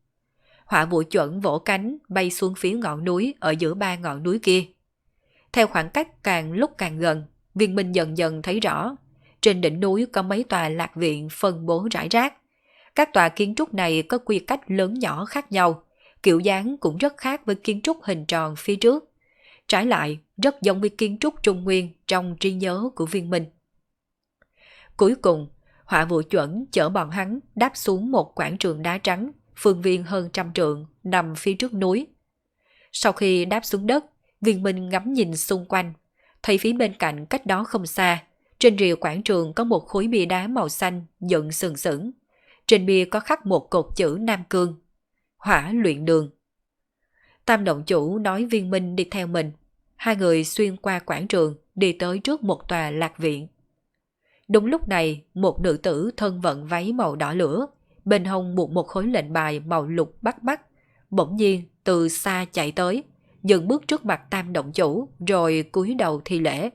Hỏa Vũ Chuẩn vỗ cánh bay xuống phía ngọn núi ở giữa 3 ngọn núi kia. Theo khoảng cách càng lúc càng gần, Viên Minh dần dần thấy rõ, trên đỉnh núi có mấy tòa lạc viện phân bố rải rác. Các tòa kiến trúc này có quy cách lớn nhỏ khác nhau, kiểu dáng cũng rất khác với kiến trúc hình tròn phía trước. Trái lại, rất giống với kiến trúc Trung Nguyên trong trí nhớ của Viên Minh. Cuối cùng, Hỏa Vũ Chuẩn chở bọn hắn đáp xuống một quảng trường đá trắng, phương viên hơn 100 trượng, nằm phía trước núi. Sau khi đáp xuống đất, Viên Minh ngắm nhìn xung quanh, thấy phía bên cạnh cách đó không xa, trên rìa quảng trường có một khối bia đá màu xanh dựng sừng sững. Trên bia có khắc một cột chữ Nam Cương, Hỏa Luyện Đường. Tam động chủ nói Viên Minh đi theo mình. Hai người xuyên qua quảng trường đi tới trước một tòa lạc viện. Đúng lúc này, một nữ tử thân vận váy màu đỏ lửa, bên hông buộc một khối lệnh bài màu lục bắt mắt, bỗng nhiên từ xa chạy tới, dừng bước trước mặt Tam động chủ rồi cúi đầu thi lễ.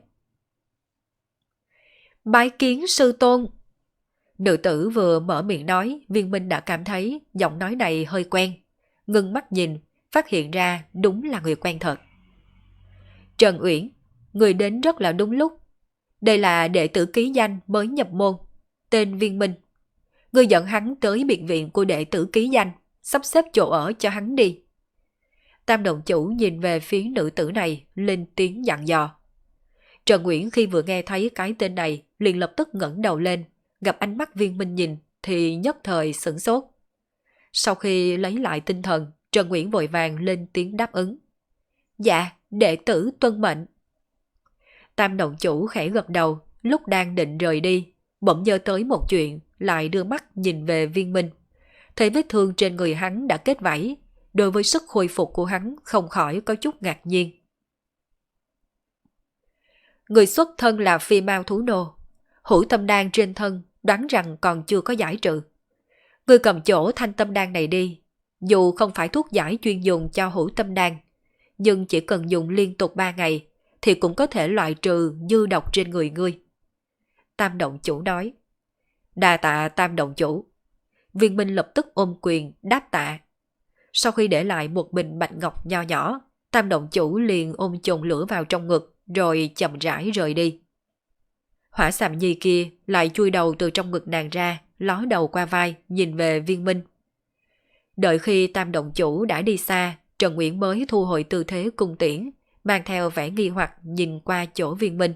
Bái kiến sư tôn. Nữ tử vừa mở miệng nói, Viên Minh đã cảm thấy giọng nói này hơi quen. Ngưng mắt nhìn, phát hiện ra đúng là người quen thật. Trần Uyển, người đến rất là đúng lúc. Đây là đệ tử ký danh mới nhập môn, tên Viên Minh. Người dẫn hắn tới biệt viện của đệ tử ký danh, sắp xếp chỗ ở cho hắn đi. Tam động chủ nhìn về phía nữ tử này, lên tiếng dặn dò. Trần Uyển khi vừa nghe thấy cái tên này, liền lập tức ngẩng đầu lên, gặp ánh mắt Viên Minh nhìn thì nhất thời sửng sốt. Sau khi lấy lại tinh thần, Trần Uyển vội vàng lên tiếng đáp ứng. Dạ, đệ tử tuân mệnh. Tam động chủ khẽ gật đầu, lúc đang định rời đi, bỗng nhớ tới một chuyện, lại đưa mắt nhìn về Viên Minh. Thấy vết thương trên người hắn đã kết vảy, đối với sức hồi phục của hắn không khỏi có chút ngạc nhiên. Người xuất thân là phi mao thú nô, hữu tâm đan trên thân đoán rằng còn chưa có giải trừ. Người cầm chỗ thanh tâm đan này đi, dù không phải thuốc giải chuyên dùng cho hữu tâm đan, nhưng chỉ cần dùng liên tục 3 ngày thì cũng có thể loại trừ dư độc trên người ngươi. Tam động chủ nói. Đa tạ Tam động chủ. Viên Minh lập tức ôm quyền đáp tạ. Sau khi để lại một bình bạch ngọc nho nhỏ, Tam động chủ liền ôm chồng lửa vào trong ngực rồi chậm rãi rời đi. Hỏa Sạm Nhi kia lại chui đầu từ trong ngực nàng ra, ló đầu qua vai nhìn về Viên Minh. Đợi khi Tam động chủ đã đi xa, Trần Uyển mới thu hồi tư thế cung tiễn, mang theo vẻ nghi hoặc nhìn qua chỗ Viên Minh.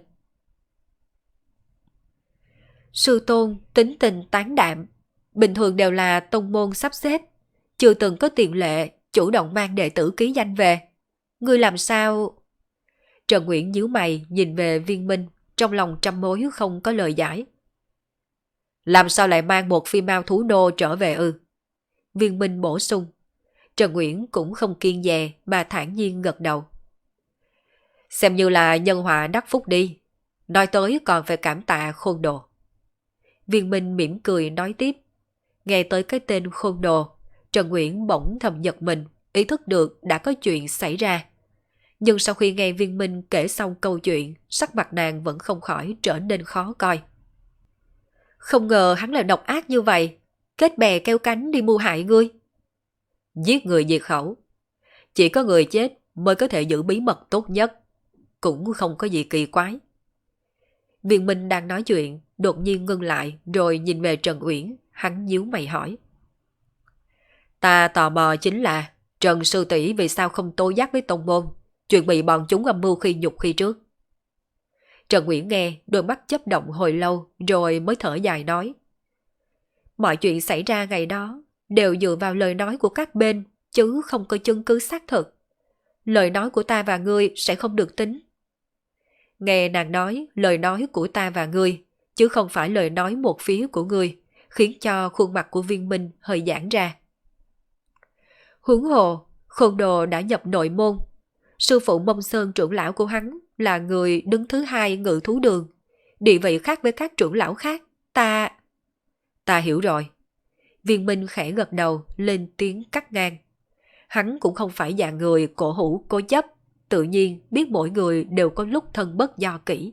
Sư tôn tính tình tán đạm, bình thường đều là tông môn sắp xếp, chưa từng có tiền lệ chủ động mang đệ tử ký danh về. Ngươi làm sao... Trần Nguyễn nhíu mày nhìn về Viên Minh, trong lòng trăm mối không có lời giải. Làm sao lại mang một phi mao thú nô trở về ư? Viên Minh bổ sung. Trần Nguyễn cũng không kiêng dè mà thản nhiên gật đầu. Xem như là nhân họa đắc phúc đi. Nói tới còn phải cảm tạ Khôn Đồ. Viên Minh mỉm cười nói tiếp. Nghe tới cái tên Khôn Đồ, Trần Nguyễn bỗng thầm giật mình, ý thức được đã có chuyện xảy ra. Nhưng sau khi nghe Viên Minh kể xong câu chuyện, sắc mặt nàng vẫn không khỏi trở nên khó coi. Không ngờ hắn là độc ác như vậy, kết bè keo cánh đi mưu hại ngươi. Giết người diệt khẩu. Chỉ có người chết mới có thể giữ bí mật tốt nhất. Cũng không có gì kỳ quái. Viên Minh đang nói chuyện, đột nhiên ngưng lại rồi nhìn về Trần Uyển, hắn nhíu mày hỏi. Ta tò mò chính là Trần sư tỷ vì sao không tố giác với tông môn, chuyện bị bọn chúng âm mưu khi nhục khi trước. Trần Uyển nghe, đôi mắt chớp động hồi lâu rồi mới thở dài nói. Mọi chuyện xảy ra ngày đó đều dựa vào lời nói của các bên, chứ không có chứng cứ xác thực. Lời nói của ta và ngươi sẽ không được tính. Nghe nàng nói lời nói của ta và ngươi, chứ không phải lời nói một phía của ngươi, khiến cho khuôn mặt của Viên Minh hơi giãn ra. Huống hồ, Khôn Đồ đã nhập nội môn. Sư phụ Mông Sơn trưởng lão của hắn là người đứng thứ hai Ngự Thú Đường. Địa vị khác với các trưởng lão khác, Ta hiểu rồi. Viên Minh khẽ gật đầu lên tiếng cắt ngang. Hắn cũng không phải dạng người cổ hủ cố chấp, tự nhiên biết mỗi người đều có lúc thân bất do kỹ.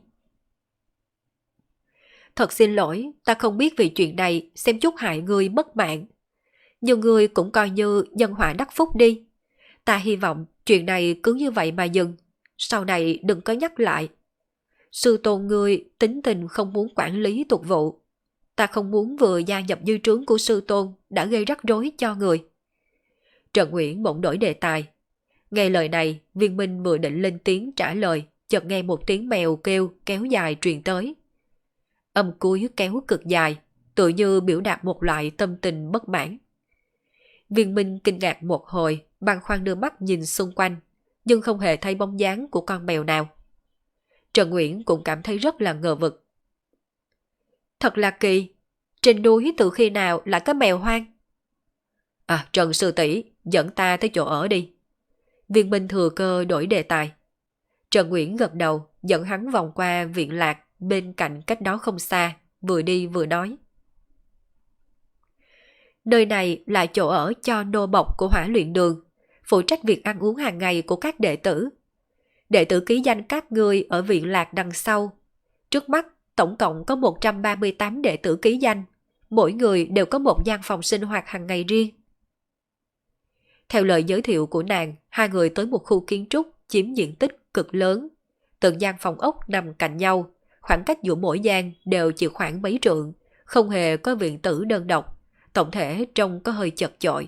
Thật xin lỗi, ta không biết vì chuyện này xem chút hại ngươi mất mạng. Nhưng ngươi cũng coi như nhân họa đắc phúc đi. Ta hy vọng chuyện này cứ như vậy mà dừng, sau này đừng có nhắc lại. Sư tôn ngươi tính tình không muốn quản lý tục vụ. Ta không muốn vừa gia nhập dư trướng của sư tôn đã gây rắc rối cho người. Trần Uyển bỗng đổi đề tài. Nghe lời này, Viên Minh vừa định lên tiếng trả lời, chợt nghe một tiếng mèo kêu kéo dài truyền tới. Âm cuối kéo cực dài, tự như biểu đạt một loại tâm tình bất mãn. Viên Minh kinh ngạc một hồi, băn khoăn đưa mắt nhìn xung quanh, nhưng không hề thấy bóng dáng của con mèo nào. Trần Uyển cũng cảm thấy rất là ngờ vực. Thật là kỳ, trên núi từ khi nào lại có mèo hoang? Trần sư tỷ, dẫn ta tới chỗ ở đi. Viên Minh thừa cơ đổi đề tài. Trần Uyển gật đầu, dẫn hắn vòng qua viện lạc bên cạnh cách đó không xa, vừa đi vừa nói. Nơi này là chỗ ở cho nô bộc của Hỏa Luyện Đường, phụ trách việc ăn uống hàng ngày của các đệ tử. Đệ tử ký danh các ngươi ở viện lạc đằng sau. Trước mắt, tổng cộng có 138 đệ tử ký danh, mỗi người đều có một gian phòng sinh hoạt hàng ngày riêng. Theo lời giới thiệu của nàng, hai người tới một khu kiến trúc chiếm diện tích cực lớn. Từng gian phòng ốc nằm cạnh nhau, khoảng cách giữa mỗi gian đều chỉ khoảng mấy trượng, không hề có viện tử đơn độc, tổng thể trông có hơi chật chội.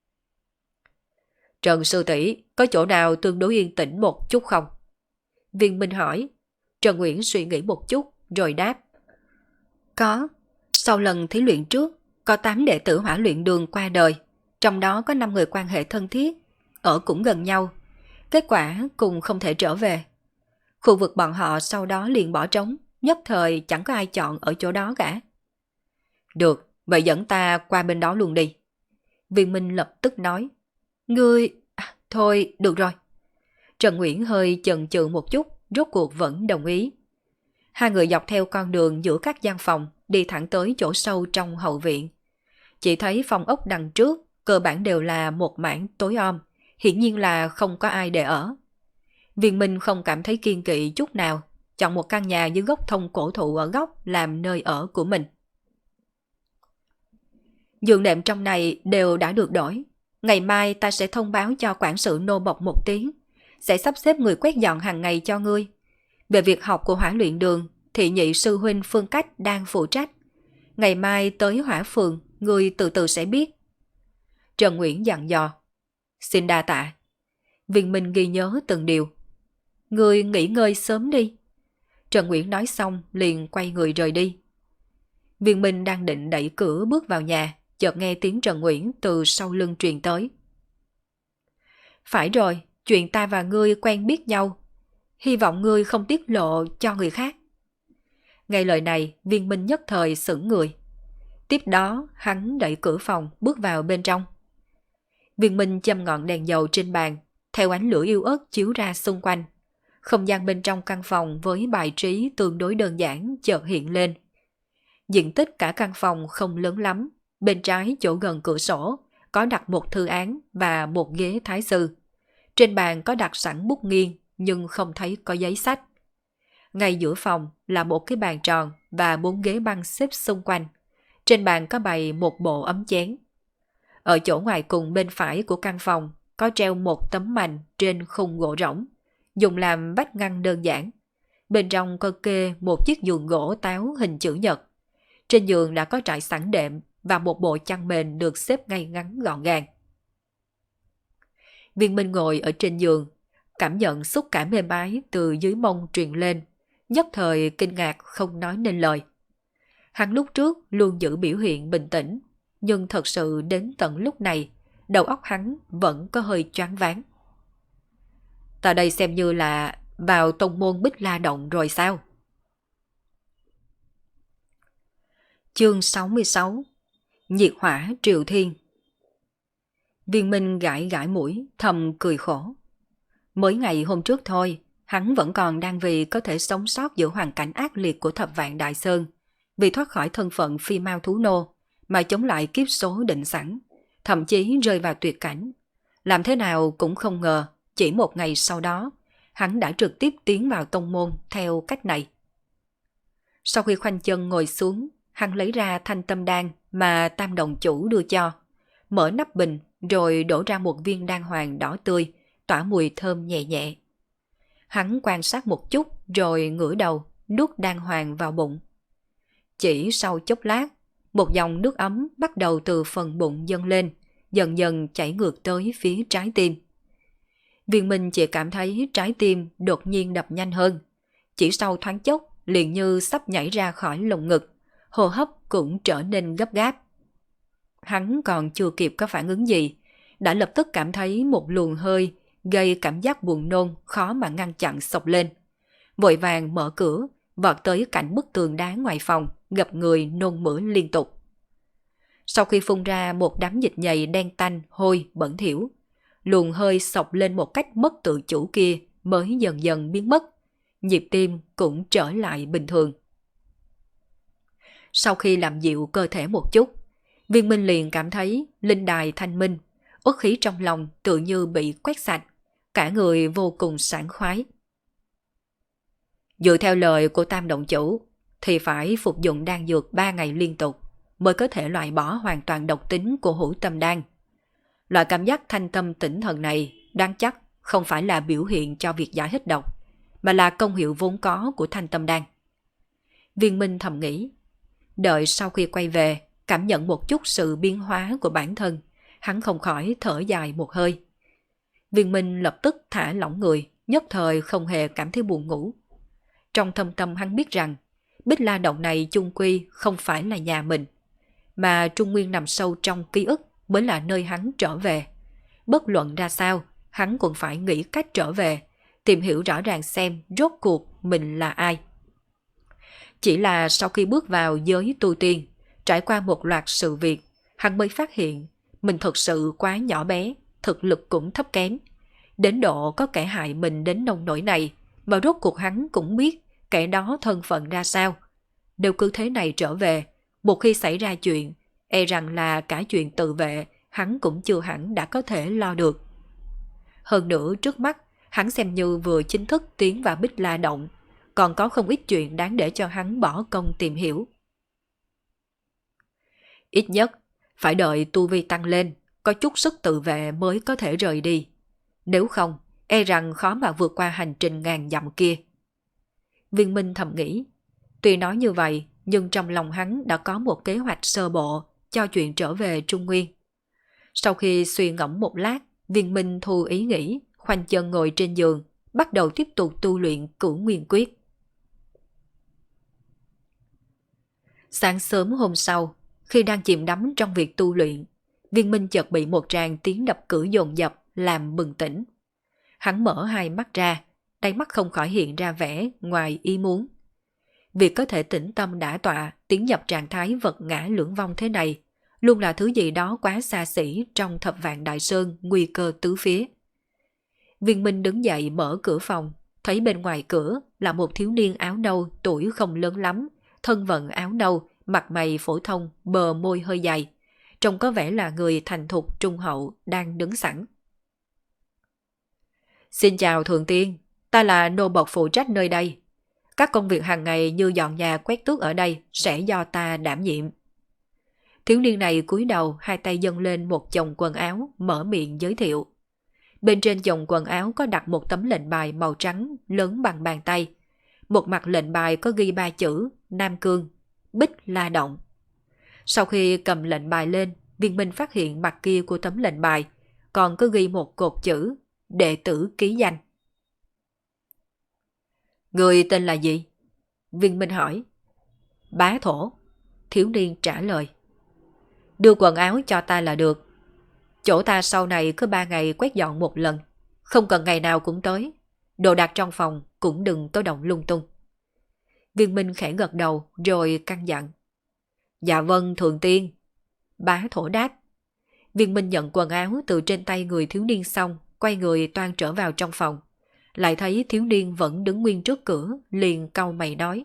Trần sư tỷ, có chỗ nào tương đối yên tĩnh một chút không? Viên Minh hỏi. Trần Uyển suy nghĩ một chút rồi đáp. Có. Sau lần thí luyện trước, có 8 đệ tử Hỏa Luyện Đường qua đời, trong đó có 5 người quan hệ thân thiết, ở cũng gần nhau. Kết quả cùng không thể trở về. Khu vực bọn họ sau đó liền bỏ trống, nhất thời chẳng có ai chọn ở chỗ đó cả. Được, vậy dẫn ta qua bên đó luôn đi. Viên Minh lập tức nói. Ngươi... thôi, được rồi. Trần Uyển hơi chần chừ một chút, rốt cuộc vẫn đồng ý. Hai người dọc theo con đường giữa các gian phòng, đi thẳng tới chỗ sâu trong hậu viện. Chỉ thấy phòng ốc đằng trước, cơ bản đều là một mảng tối om, hiển nhiên là không có ai để ở. Viên Minh không cảm thấy kiêng kỵ chút nào, chọn một căn nhà dưới gốc thông cổ thụ ở góc làm nơi ở của mình. Giường đệm trong này đều đã được đổi. Ngày mai ta sẽ thông báo cho quản sự nô bộc một tiếng, sẽ sắp xếp người quét dọn hàng ngày cho ngươi. Về việc học của Hỏa Luyện Đường, thị nhị sư huynh Phương Cách đang phụ trách. Ngày mai tới Hỏa Phường, ngươi từ từ sẽ biết. Trần Uyển dặn dò. Xin đa tạ. Viên Minh ghi nhớ từng điều. Ngươi nghỉ ngơi sớm đi. Trần Uyển nói xong liền quay người rời đi. Viên Minh đang định đẩy cửa bước vào nhà, chợt nghe tiếng Trần Uyển từ sau lưng truyền tới. Phải rồi, chuyện ta và ngươi quen biết nhau. Hy vọng ngươi không tiết lộ cho người khác. Ngay lời này, Viên Minh nhất thời sững người. Tiếp đó, hắn đẩy cửa phòng bước vào bên trong. Viên Minh châm ngọn đèn dầu trên bàn, theo ánh lửa yếu ớt chiếu ra xung quanh. Không gian bên trong căn phòng với bài trí tương đối đơn giản chợt hiện lên. Diện tích cả căn phòng không lớn lắm, bên trái chỗ gần cửa sổ có đặt một thư án và một ghế thái sư. Trên bàn có đặt sẵn bút nghiêng nhưng không thấy có giấy sách. Ngay giữa phòng là một cái bàn tròn và 4 ghế băng xếp xung quanh. Trên bàn có bày một bộ ấm chén. Ở chỗ ngoài cùng bên phải của căn phòng có treo một tấm mành trên khung gỗ rỗng, dùng làm vách ngăn đơn giản. Bên trong có kê một chiếc giường gỗ táo hình chữ nhật. Trên giường đã có trải sẵn đệm và một bộ chăn mền được xếp ngay ngắn gọn gàng. Viên Minh ngồi ở trên giường, cảm nhận xúc cảm êm ái từ dưới mông truyền lên, nhất thời kinh ngạc không nói nên lời. Hắn lúc trước luôn giữ biểu hiện bình tĩnh, nhưng thật sự đến tận lúc này, đầu óc hắn vẫn có hơi choáng váng. Ta đây xem như là vào tông môn Bích La Động rồi sao? Chương 66 Nhiệt hỏa Triều Thiên. Viên Minh gãi gãi mũi, thầm cười khổ. Mới ngày hôm trước thôi, hắn vẫn còn đang vì có thể sống sót giữa hoàn cảnh ác liệt của Thập Vạn Đại Sơn, vì thoát khỏi thân phận phi mao thú nô, mà chống lại kiếp số định sẵn, thậm chí rơi vào tuyệt cảnh. Làm thế nào cũng không ngờ, chỉ một ngày sau đó, hắn đã trực tiếp tiến vào tông môn theo cách này. Sau khi khoanh chân ngồi xuống, hắn lấy ra thanh tâm đan mà Tam Đồng chủ đưa cho, mở nắp bình rồi đổ ra một viên đan hoàng đỏ tươi, tỏa mùi thơm nhẹ nhẹ. Hắn quan sát một chút rồi ngửa đầu, nuốt đan hoàng vào bụng. Chỉ sau chốc lát, một dòng nước ấm bắt đầu từ phần bụng dâng lên, dần dần chảy ngược tới phía trái tim. Viên Minh chỉ cảm thấy trái tim đột nhiên đập nhanh hơn. Chỉ sau thoáng chốc, liền như sắp nhảy ra khỏi lồng ngực, hô hấp cũng trở nên gấp gáp. Hắn còn chưa kịp có phản ứng gì, đã lập tức cảm thấy một luồng hơi gây cảm giác buồn nôn khó mà ngăn chặn xộc lên. Vội vàng mở cửa, vọt tới cạnh bức tường đá ngoài phòng, gặp người nôn mửa liên tục. Sau khi phun ra một đám dịch nhầy đen tanh, hôi, bẩn thỉu, luồng hơi xộc lên một cách mất tự chủ kia mới dần dần biến mất. Nhịp tim cũng trở lại bình thường. Sau khi làm dịu cơ thể một chút, Viên Minh liền cảm thấy linh đài thanh minh, uất khí trong lòng tự như bị quét sạch, cả người vô cùng sảng khoái. Dựa theo lời của Tam Động chủ, thì phải phục dụng đan dược 3 ngày liên tục mới có thể loại bỏ hoàn toàn độc tính của hữu tâm đan. Loại cảm giác thanh tâm tỉnh thần này đáng chắc không phải là biểu hiện cho việc giải hết độc, mà là công hiệu vốn có của thanh tâm đan. Viên Minh thầm nghĩ, đợi sau khi quay về, cảm nhận một chút sự biến hóa của bản thân, hắn không khỏi thở dài một hơi. Viên Minh lập tức thả lỏng người, nhất thời không hề cảm thấy buồn ngủ. Trong thâm tâm hắn biết rằng, Bích La Động này chung quy không phải là nhà mình, mà Trung Nguyên nằm sâu trong ký ức mới là nơi hắn trở về. Bất luận ra sao, hắn cũng phải nghĩ cách trở về, tìm hiểu rõ ràng xem rốt cuộc mình là ai. Chỉ là sau khi bước vào giới tu tiên, trải qua một loạt sự việc, hắn mới phát hiện mình thật sự quá nhỏ bé, thực lực cũng thấp kém. Đến độ có kẻ hại mình đến nông nỗi này, mà rốt cuộc hắn cũng biết kẻ đó thân phận ra sao. Nếu cứ thế này trở về, một khi xảy ra chuyện, e rằng là cả chuyện tự vệ, hắn cũng chưa hẳn đã có thể lo được. Hơn nữa trước mắt, hắn xem như vừa chính thức tiến vào Bích La Động, còn có không ít chuyện đáng để cho hắn bỏ công tìm hiểu. Ít nhất, phải đợi tu vi tăng lên, có chút sức tự vệ mới có thể rời đi. Nếu không, e rằng khó mà vượt qua hành trình ngàn dặm kia. Viên Minh thầm nghĩ, tuy nói như vậy, nhưng trong lòng hắn đã có một kế hoạch sơ bộ cho chuyện trở về Trung Nguyên. Sau khi suy ngẫm một lát, Viên Minh thu ý nghĩ, khoanh chân ngồi trên giường, bắt đầu tiếp tục tu luyện Cửu Nguyên Quyết. Sáng sớm hôm sau, khi đang chìm đắm trong việc tu luyện, Viên Minh chợt bị một tràng tiếng đập cửa dồn dập, làm bừng tỉnh. Hắn mở hai mắt ra, đáy mắt không khỏi hiện ra vẻ ngoài ý muốn. Việc có thể tĩnh tâm đả tọa, tiến nhập trạng thái vật ngã lưỡng vong thế này, luôn là thứ gì đó quá xa xỉ trong thập vạn đại sơn nguy cơ tứ phía. Viên Minh đứng dậy mở cửa phòng, thấy bên ngoài cửa là một thiếu niên áo nâu tuổi không lớn lắm, thân vận áo nâu, mặt mày phổ thông, bờ môi hơi dày. Trông có vẻ là người thành thục trung hậu đang đứng sẵn. Xin chào Thượng Tiên, ta là nô bộc phụ trách nơi đây. Các công việc hàng ngày như dọn nhà quét tước ở đây sẽ do ta đảm nhiệm. Thiếu niên này cúi đầu, hai tay dâng lên một chồng quần áo, mở miệng giới thiệu. Bên trên chồng quần áo có đặt một tấm lệnh bài màu trắng lớn bằng bàn tay. Một mặt lệnh bài có ghi 3 chữ Nam Cương, Bích La Động. Sau khi cầm lệnh bài lên, Viên Minh phát hiện mặt kia của tấm lệnh bài còn có ghi một cột chữ đệ tử ký danh. Người tên là gì? Viên Minh hỏi. Bá Thổ. Thiếu niên trả lời. Đưa quần áo cho ta là được. Chỗ ta sau này cứ 3 ngày quét dọn một lần, không cần ngày nào cũng tới. Đồ đạc trong phòng cũng đừng có động lung tung. Viên Minh khẽ gật đầu rồi căn dặn. Dạ vâng Thượng Tiên. Bá Thổ đáp. Viên Minh nhận quần áo từ trên tay người thiếu niên xong, quay người toan trở vào trong phòng. Lại thấy thiếu niên vẫn đứng nguyên trước cửa, liền cau mày nói.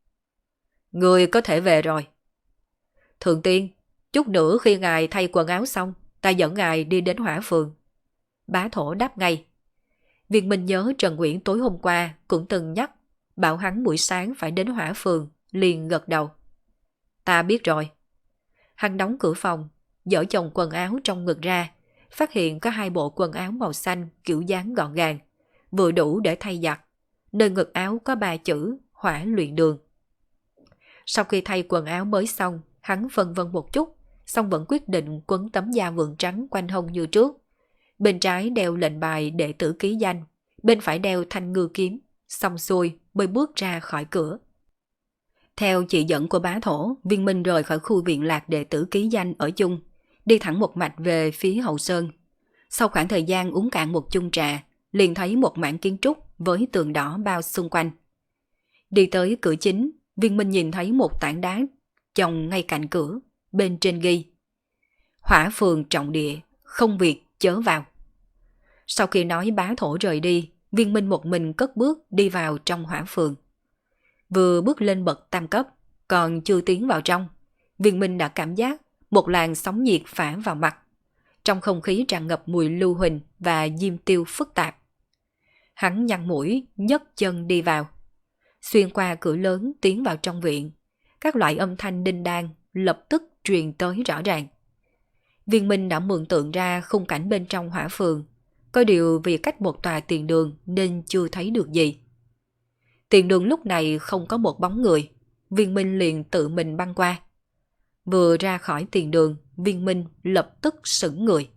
Người có thể về rồi. Thượng Tiên, chút nữa khi ngài thay quần áo xong, ta dẫn ngài đi đến Hỏa Phường. Bá Thổ đáp ngay. Viên Minh nhớ Trần Uyển tối hôm qua cũng từng nhắc, bảo hắn buổi sáng phải đến Hỏa Phường, liền gật đầu. Ta biết rồi. Hắn đóng cửa phòng, dỡ chồng quần áo trong ngực ra, phát hiện có 2 bộ quần áo màu xanh kiểu dáng gọn gàng, vừa đủ để thay giặt. Nơi ngực áo có 3 chữ Hỏa Luyện Đường. Sau khi thay quần áo mới xong, hắn phân vân một chút, xong vẫn quyết định quấn tấm da vượng trắng quanh hông như trước. Bên trái đeo lệnh bài đệ tử ký danh, bên phải đeo thanh ngư kiếm, xong xuôi mới bước ra khỏi cửa. Theo chỉ dẫn của Bá Thổ, Viên Minh rời khỏi khu viện lạc đệ tử ký danh ở chung, đi thẳng một mạch về phía hậu sơn. Sau khoảng thời gian uống cạn một chung trà, liền thấy một mảng kiến trúc với tường đỏ bao xung quanh. Đi tới cửa chính, Viên Minh nhìn thấy một tảng đá chồng ngay cạnh cửa, bên trên ghi Hỏa Phường trọng địa, không việc chớ vào. Sau khi nói Bá Thổ rời đi, Viên Minh một mình cất bước đi vào trong Hỏa Phường. Vừa bước lên bậc tam cấp, còn chưa tiến vào trong, Viên Minh đã cảm giác một làn sóng nhiệt phả vào mặt. Trong không khí tràn ngập mùi lưu huỳnh và diêm tiêu phức tạp. Hắn nhăn mũi, nhấc chân đi vào. Xuyên qua cửa lớn tiến vào trong viện, các loại âm thanh đinh đan lập tức truyền tới rõ ràng. Viên Minh đã mường tượng ra khung cảnh bên trong Hỏa Phường, có điều vì cách một tòa tiền đường nên chưa thấy được gì. Tiền đường lúc này không có một bóng người, Viên Minh liền tự mình băng qua. Vừa ra khỏi tiền đường, Viên Minh lập tức sững người.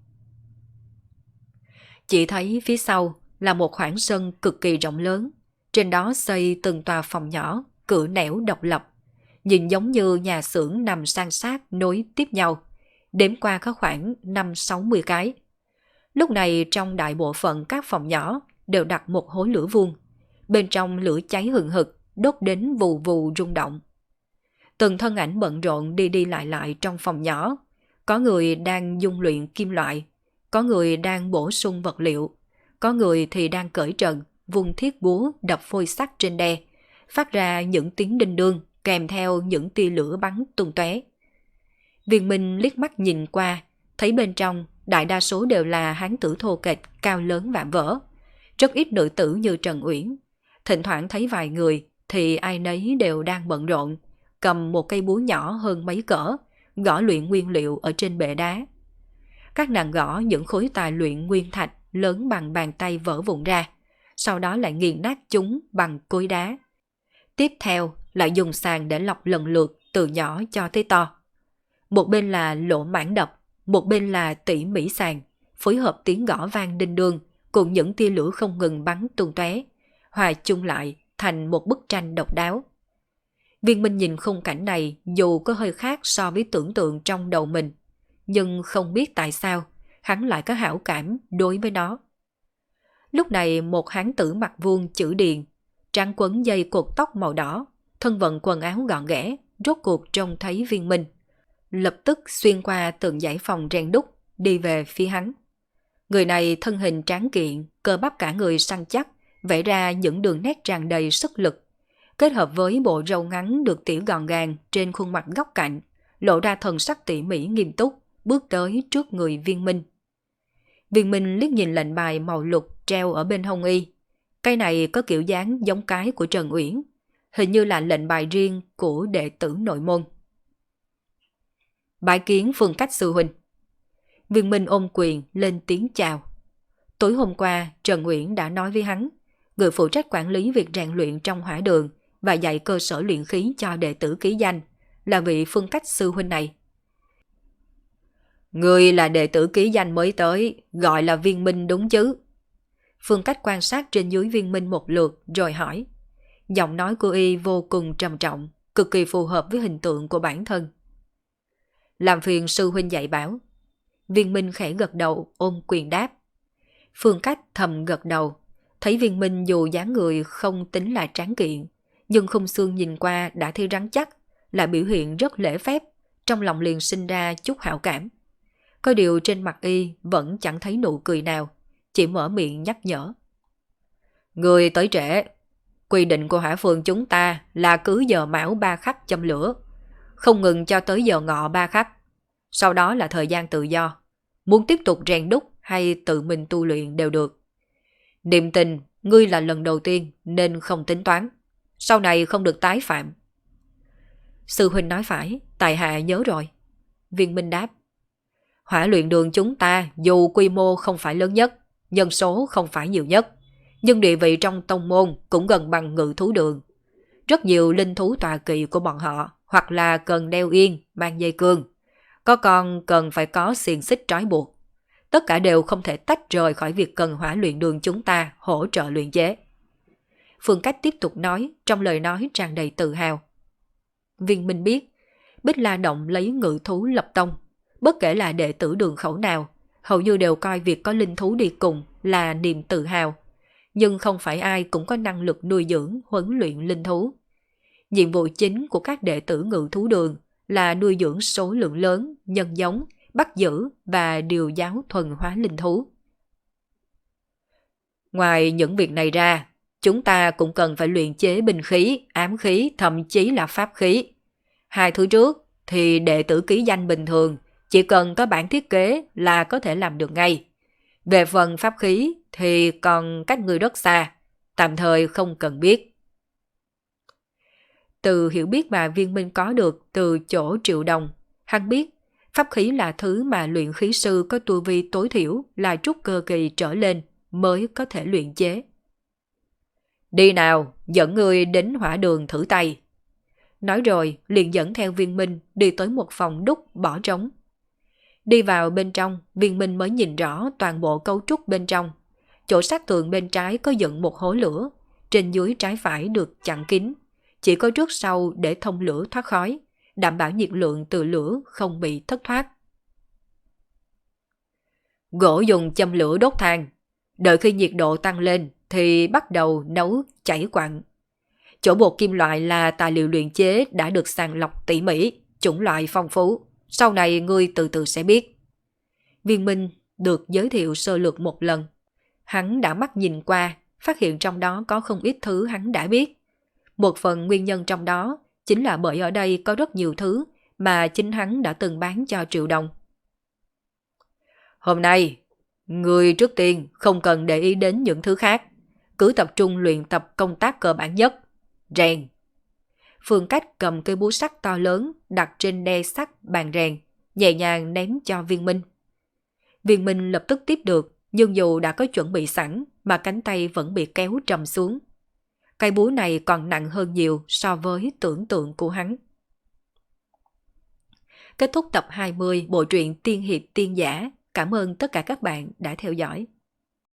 Chỉ thấy phía sau là một khoảng sân cực kỳ rộng lớn, trên đó xây từng tòa phòng nhỏ, cửa nẻo độc lập, nhìn giống như nhà xưởng nằm san sát nối tiếp nhau, đếm qua có khoảng 5-60 cái. Lúc này trong đại bộ phận các phòng nhỏ đều đặt một hố lửa vuông, bên trong lửa cháy hừng hực, đốt đến vù vù rung động. Từng thân ảnh bận rộn đi đi lại lại trong phòng nhỏ, có người đang dung luyện kim loại, có người đang bổ sung vật liệu, có người thì đang cởi trần, vung thiết búa đập phôi sắt trên đe, phát ra những tiếng đinh đương kèm theo những tia lửa bắn tung tóe. Viên Minh liếc mắt nhìn qua, thấy bên trong đại đa số đều là hán tử thô kệch, cao lớn vạm vỡ, rất ít nữ tử như Trần Uyển. Thỉnh thoảng thấy vài người thì ai nấy đều đang bận rộn, cầm một cây búa nhỏ hơn mấy cỡ, gõ luyện nguyên liệu ở trên bệ đá. Các nàng gõ những khối tài luyện nguyên thạch lớn bằng bàn tay vỡ vụn ra, sau đó lại nghiền nát chúng bằng cối đá. Tiếp theo lại dùng sàng để lọc lần lượt từ nhỏ cho tới to. Một bên là lỗ mãn đập, một bên là tỉ mỉ sàng, phối hợp tiếng gõ vang đinh đương cùng những tia lửa không ngừng bắn tung tóe, hòa chung lại thành một bức tranh độc đáo. Viên Minh nhìn khung cảnh này dù có hơi khác so với tưởng tượng trong đầu mình, nhưng không biết tại sao hắn lại có hảo cảm đối với nó. Lúc này một hán tử mặc vuông chữ điền, trắng quấn dây cột tóc màu đỏ, thân vận quần áo gọn ghẽ, rốt cuộc trông thấy Viên Minh. Lập tức xuyên qua từng dãy phòng rèn đúc, đi về phía hắn. Người này thân hình tráng kiện, cơ bắp cả người săn chắc, vẽ ra những đường nét tràn đầy sức lực. Kết hợp với bộ râu ngắn được tỉa gọn gàng trên khuôn mặt góc cạnh, lộ ra thần sắc tỉ mỉ nghiêm túc, bước tới trước người Viên Minh. Viên Minh liếc nhìn lệnh bài màu lục treo ở bên hông y. Cái này có kiểu dáng giống cái của Trần Uyển, hình như là lệnh bài riêng của đệ tử nội môn. Bái kiến Phương Cách sư huynh. Viên Minh ôm quyền lên tiếng chào. Tối hôm qua Trần Uyển đã nói với hắn, người phụ trách quản lý việc rèn luyện trong hỏa đường và dạy cơ sở luyện khí cho đệ tử ký danh là vị Phương Cách sư huynh này. Người là đệ tử ký danh mới tới, gọi là Viên Minh đúng chứ? Phương Cách quan sát trên dưới Viên Minh một lượt rồi hỏi. Giọng nói của y vô cùng trầm trọng, cực kỳ phù hợp với hình tượng của bản thân. Làm phiền sư huynh dạy bảo. Viên Minh khẽ gật đầu ôm quyền đáp. Phương Cách thầm gật đầu, thấy Viên Minh dù dáng người không tính là tráng kiện, nhưng khung xương nhìn qua đã thấy rắn chắc, là biểu hiện rất lễ phép, trong lòng liền sinh ra chút hảo cảm. Có điều trên mặt y vẫn chẳng thấy nụ cười nào, chỉ mở miệng nhắc nhở. Người tới trễ, quy định của Hỏa Phường chúng ta là cứ giờ mão 3 khắc châm lửa, không ngừng cho tới giờ ngọ 3 khắc. Sau đó là thời gian tự do, muốn tiếp tục rèn đúc hay tự mình tu luyện đều được. Niệm tình, ngươi là lần đầu tiên nên không tính toán, sau này không được tái phạm. Sư huynh nói phải, tại hạ nhớ rồi. Viên Minh đáp. Hỏa luyện đường chúng ta dù quy mô không phải lớn nhất, nhân số không phải nhiều nhất, nhưng địa vị trong tông môn cũng gần bằng Ngự Thú Đường. Rất nhiều linh thú tọa kỵ của bọn họ hoặc là cần đeo yên, mang dây cương, có con cần phải có xiềng xích trói buộc. Tất cả đều không thể tách rời khỏi việc cần hỏa luyện đường chúng ta hỗ trợ luyện chế. Phương Cách tiếp tục nói, trong lời nói tràn đầy tự hào. Viên Minh biết, Bích La Động lấy ngự thú lập tông, bất kể là đệ tử đường khẩu nào, hầu như đều coi việc có linh thú đi cùng là niềm tự hào. Nhưng không phải ai cũng có năng lực nuôi dưỡng, huấn luyện linh thú. Nhiệm vụ chính của các đệ tử Ngự Thú Đường là nuôi dưỡng số lượng lớn, nhân giống, bắt giữ và điều giáo thuần hóa linh thú. Ngoài những việc này ra, chúng ta cũng cần phải luyện chế binh khí, ám khí, thậm chí là pháp khí. Hai thứ trước thì đệ tử ký danh bình thường chỉ cần có bản thiết kế là có thể làm được ngay. Về phần pháp khí thì còn cách người rất xa, tạm thời không cần biết. Từ hiểu biết mà Viên Minh có được từ chỗ Triệu Đồng, hắn biết pháp khí là thứ mà luyện khí sư có tu vi tối thiểu là trúc cơ kỳ trở lên mới có thể luyện chế. Đi nào, dẫn người đến hỏa đường thử tay. Nói rồi liền dẫn theo Viên Minh đi tới một phòng đúc bỏ trống. Đi vào bên trong, Viên Minh mới nhìn rõ toàn bộ cấu trúc bên trong. Chỗ sát tường bên trái có dựng một hố lửa, trên dưới trái phải được chặn kín, chỉ có trước sau để thông lửa thoát khói, đảm bảo nhiệt lượng từ lửa không bị thất thoát. Gỗ dùng châm lửa đốt than, đợi khi nhiệt độ tăng lên thì bắt đầu nấu chảy quặng. Chỗ bột kim loại là tài liệu luyện chế đã được sàng lọc tỉ mỉ, chủng loại phong phú, sau này ngươi từ từ sẽ biết. Viên Minh được giới thiệu sơ lược một lần. Hắn đã mắt nhìn qua, phát hiện trong đó có không ít thứ hắn đã biết. Một phần nguyên nhân trong đó chính là bởi ở đây có rất nhiều thứ mà chính hắn đã từng bán cho Triệu Đồng. Hôm nay, người trước tiên không cần để ý đến những thứ khác, cứ tập trung luyện tập công tác cơ bản nhất, rèn. Phương Cách cầm cây búa sắt to lớn đặt trên đe sắt bàn rèn, nhẹ nhàng ném cho Viên Minh. Viên Minh lập tức tiếp được, nhưng dù đã có chuẩn bị sẵn mà cánh tay vẫn bị kéo trầm xuống. Cây búa này còn nặng hơn nhiều so với tưởng tượng của hắn. Kết thúc tập 20 bộ truyện Tiên Hiệp Tiên Giả. Cảm ơn tất cả các bạn đã theo dõi.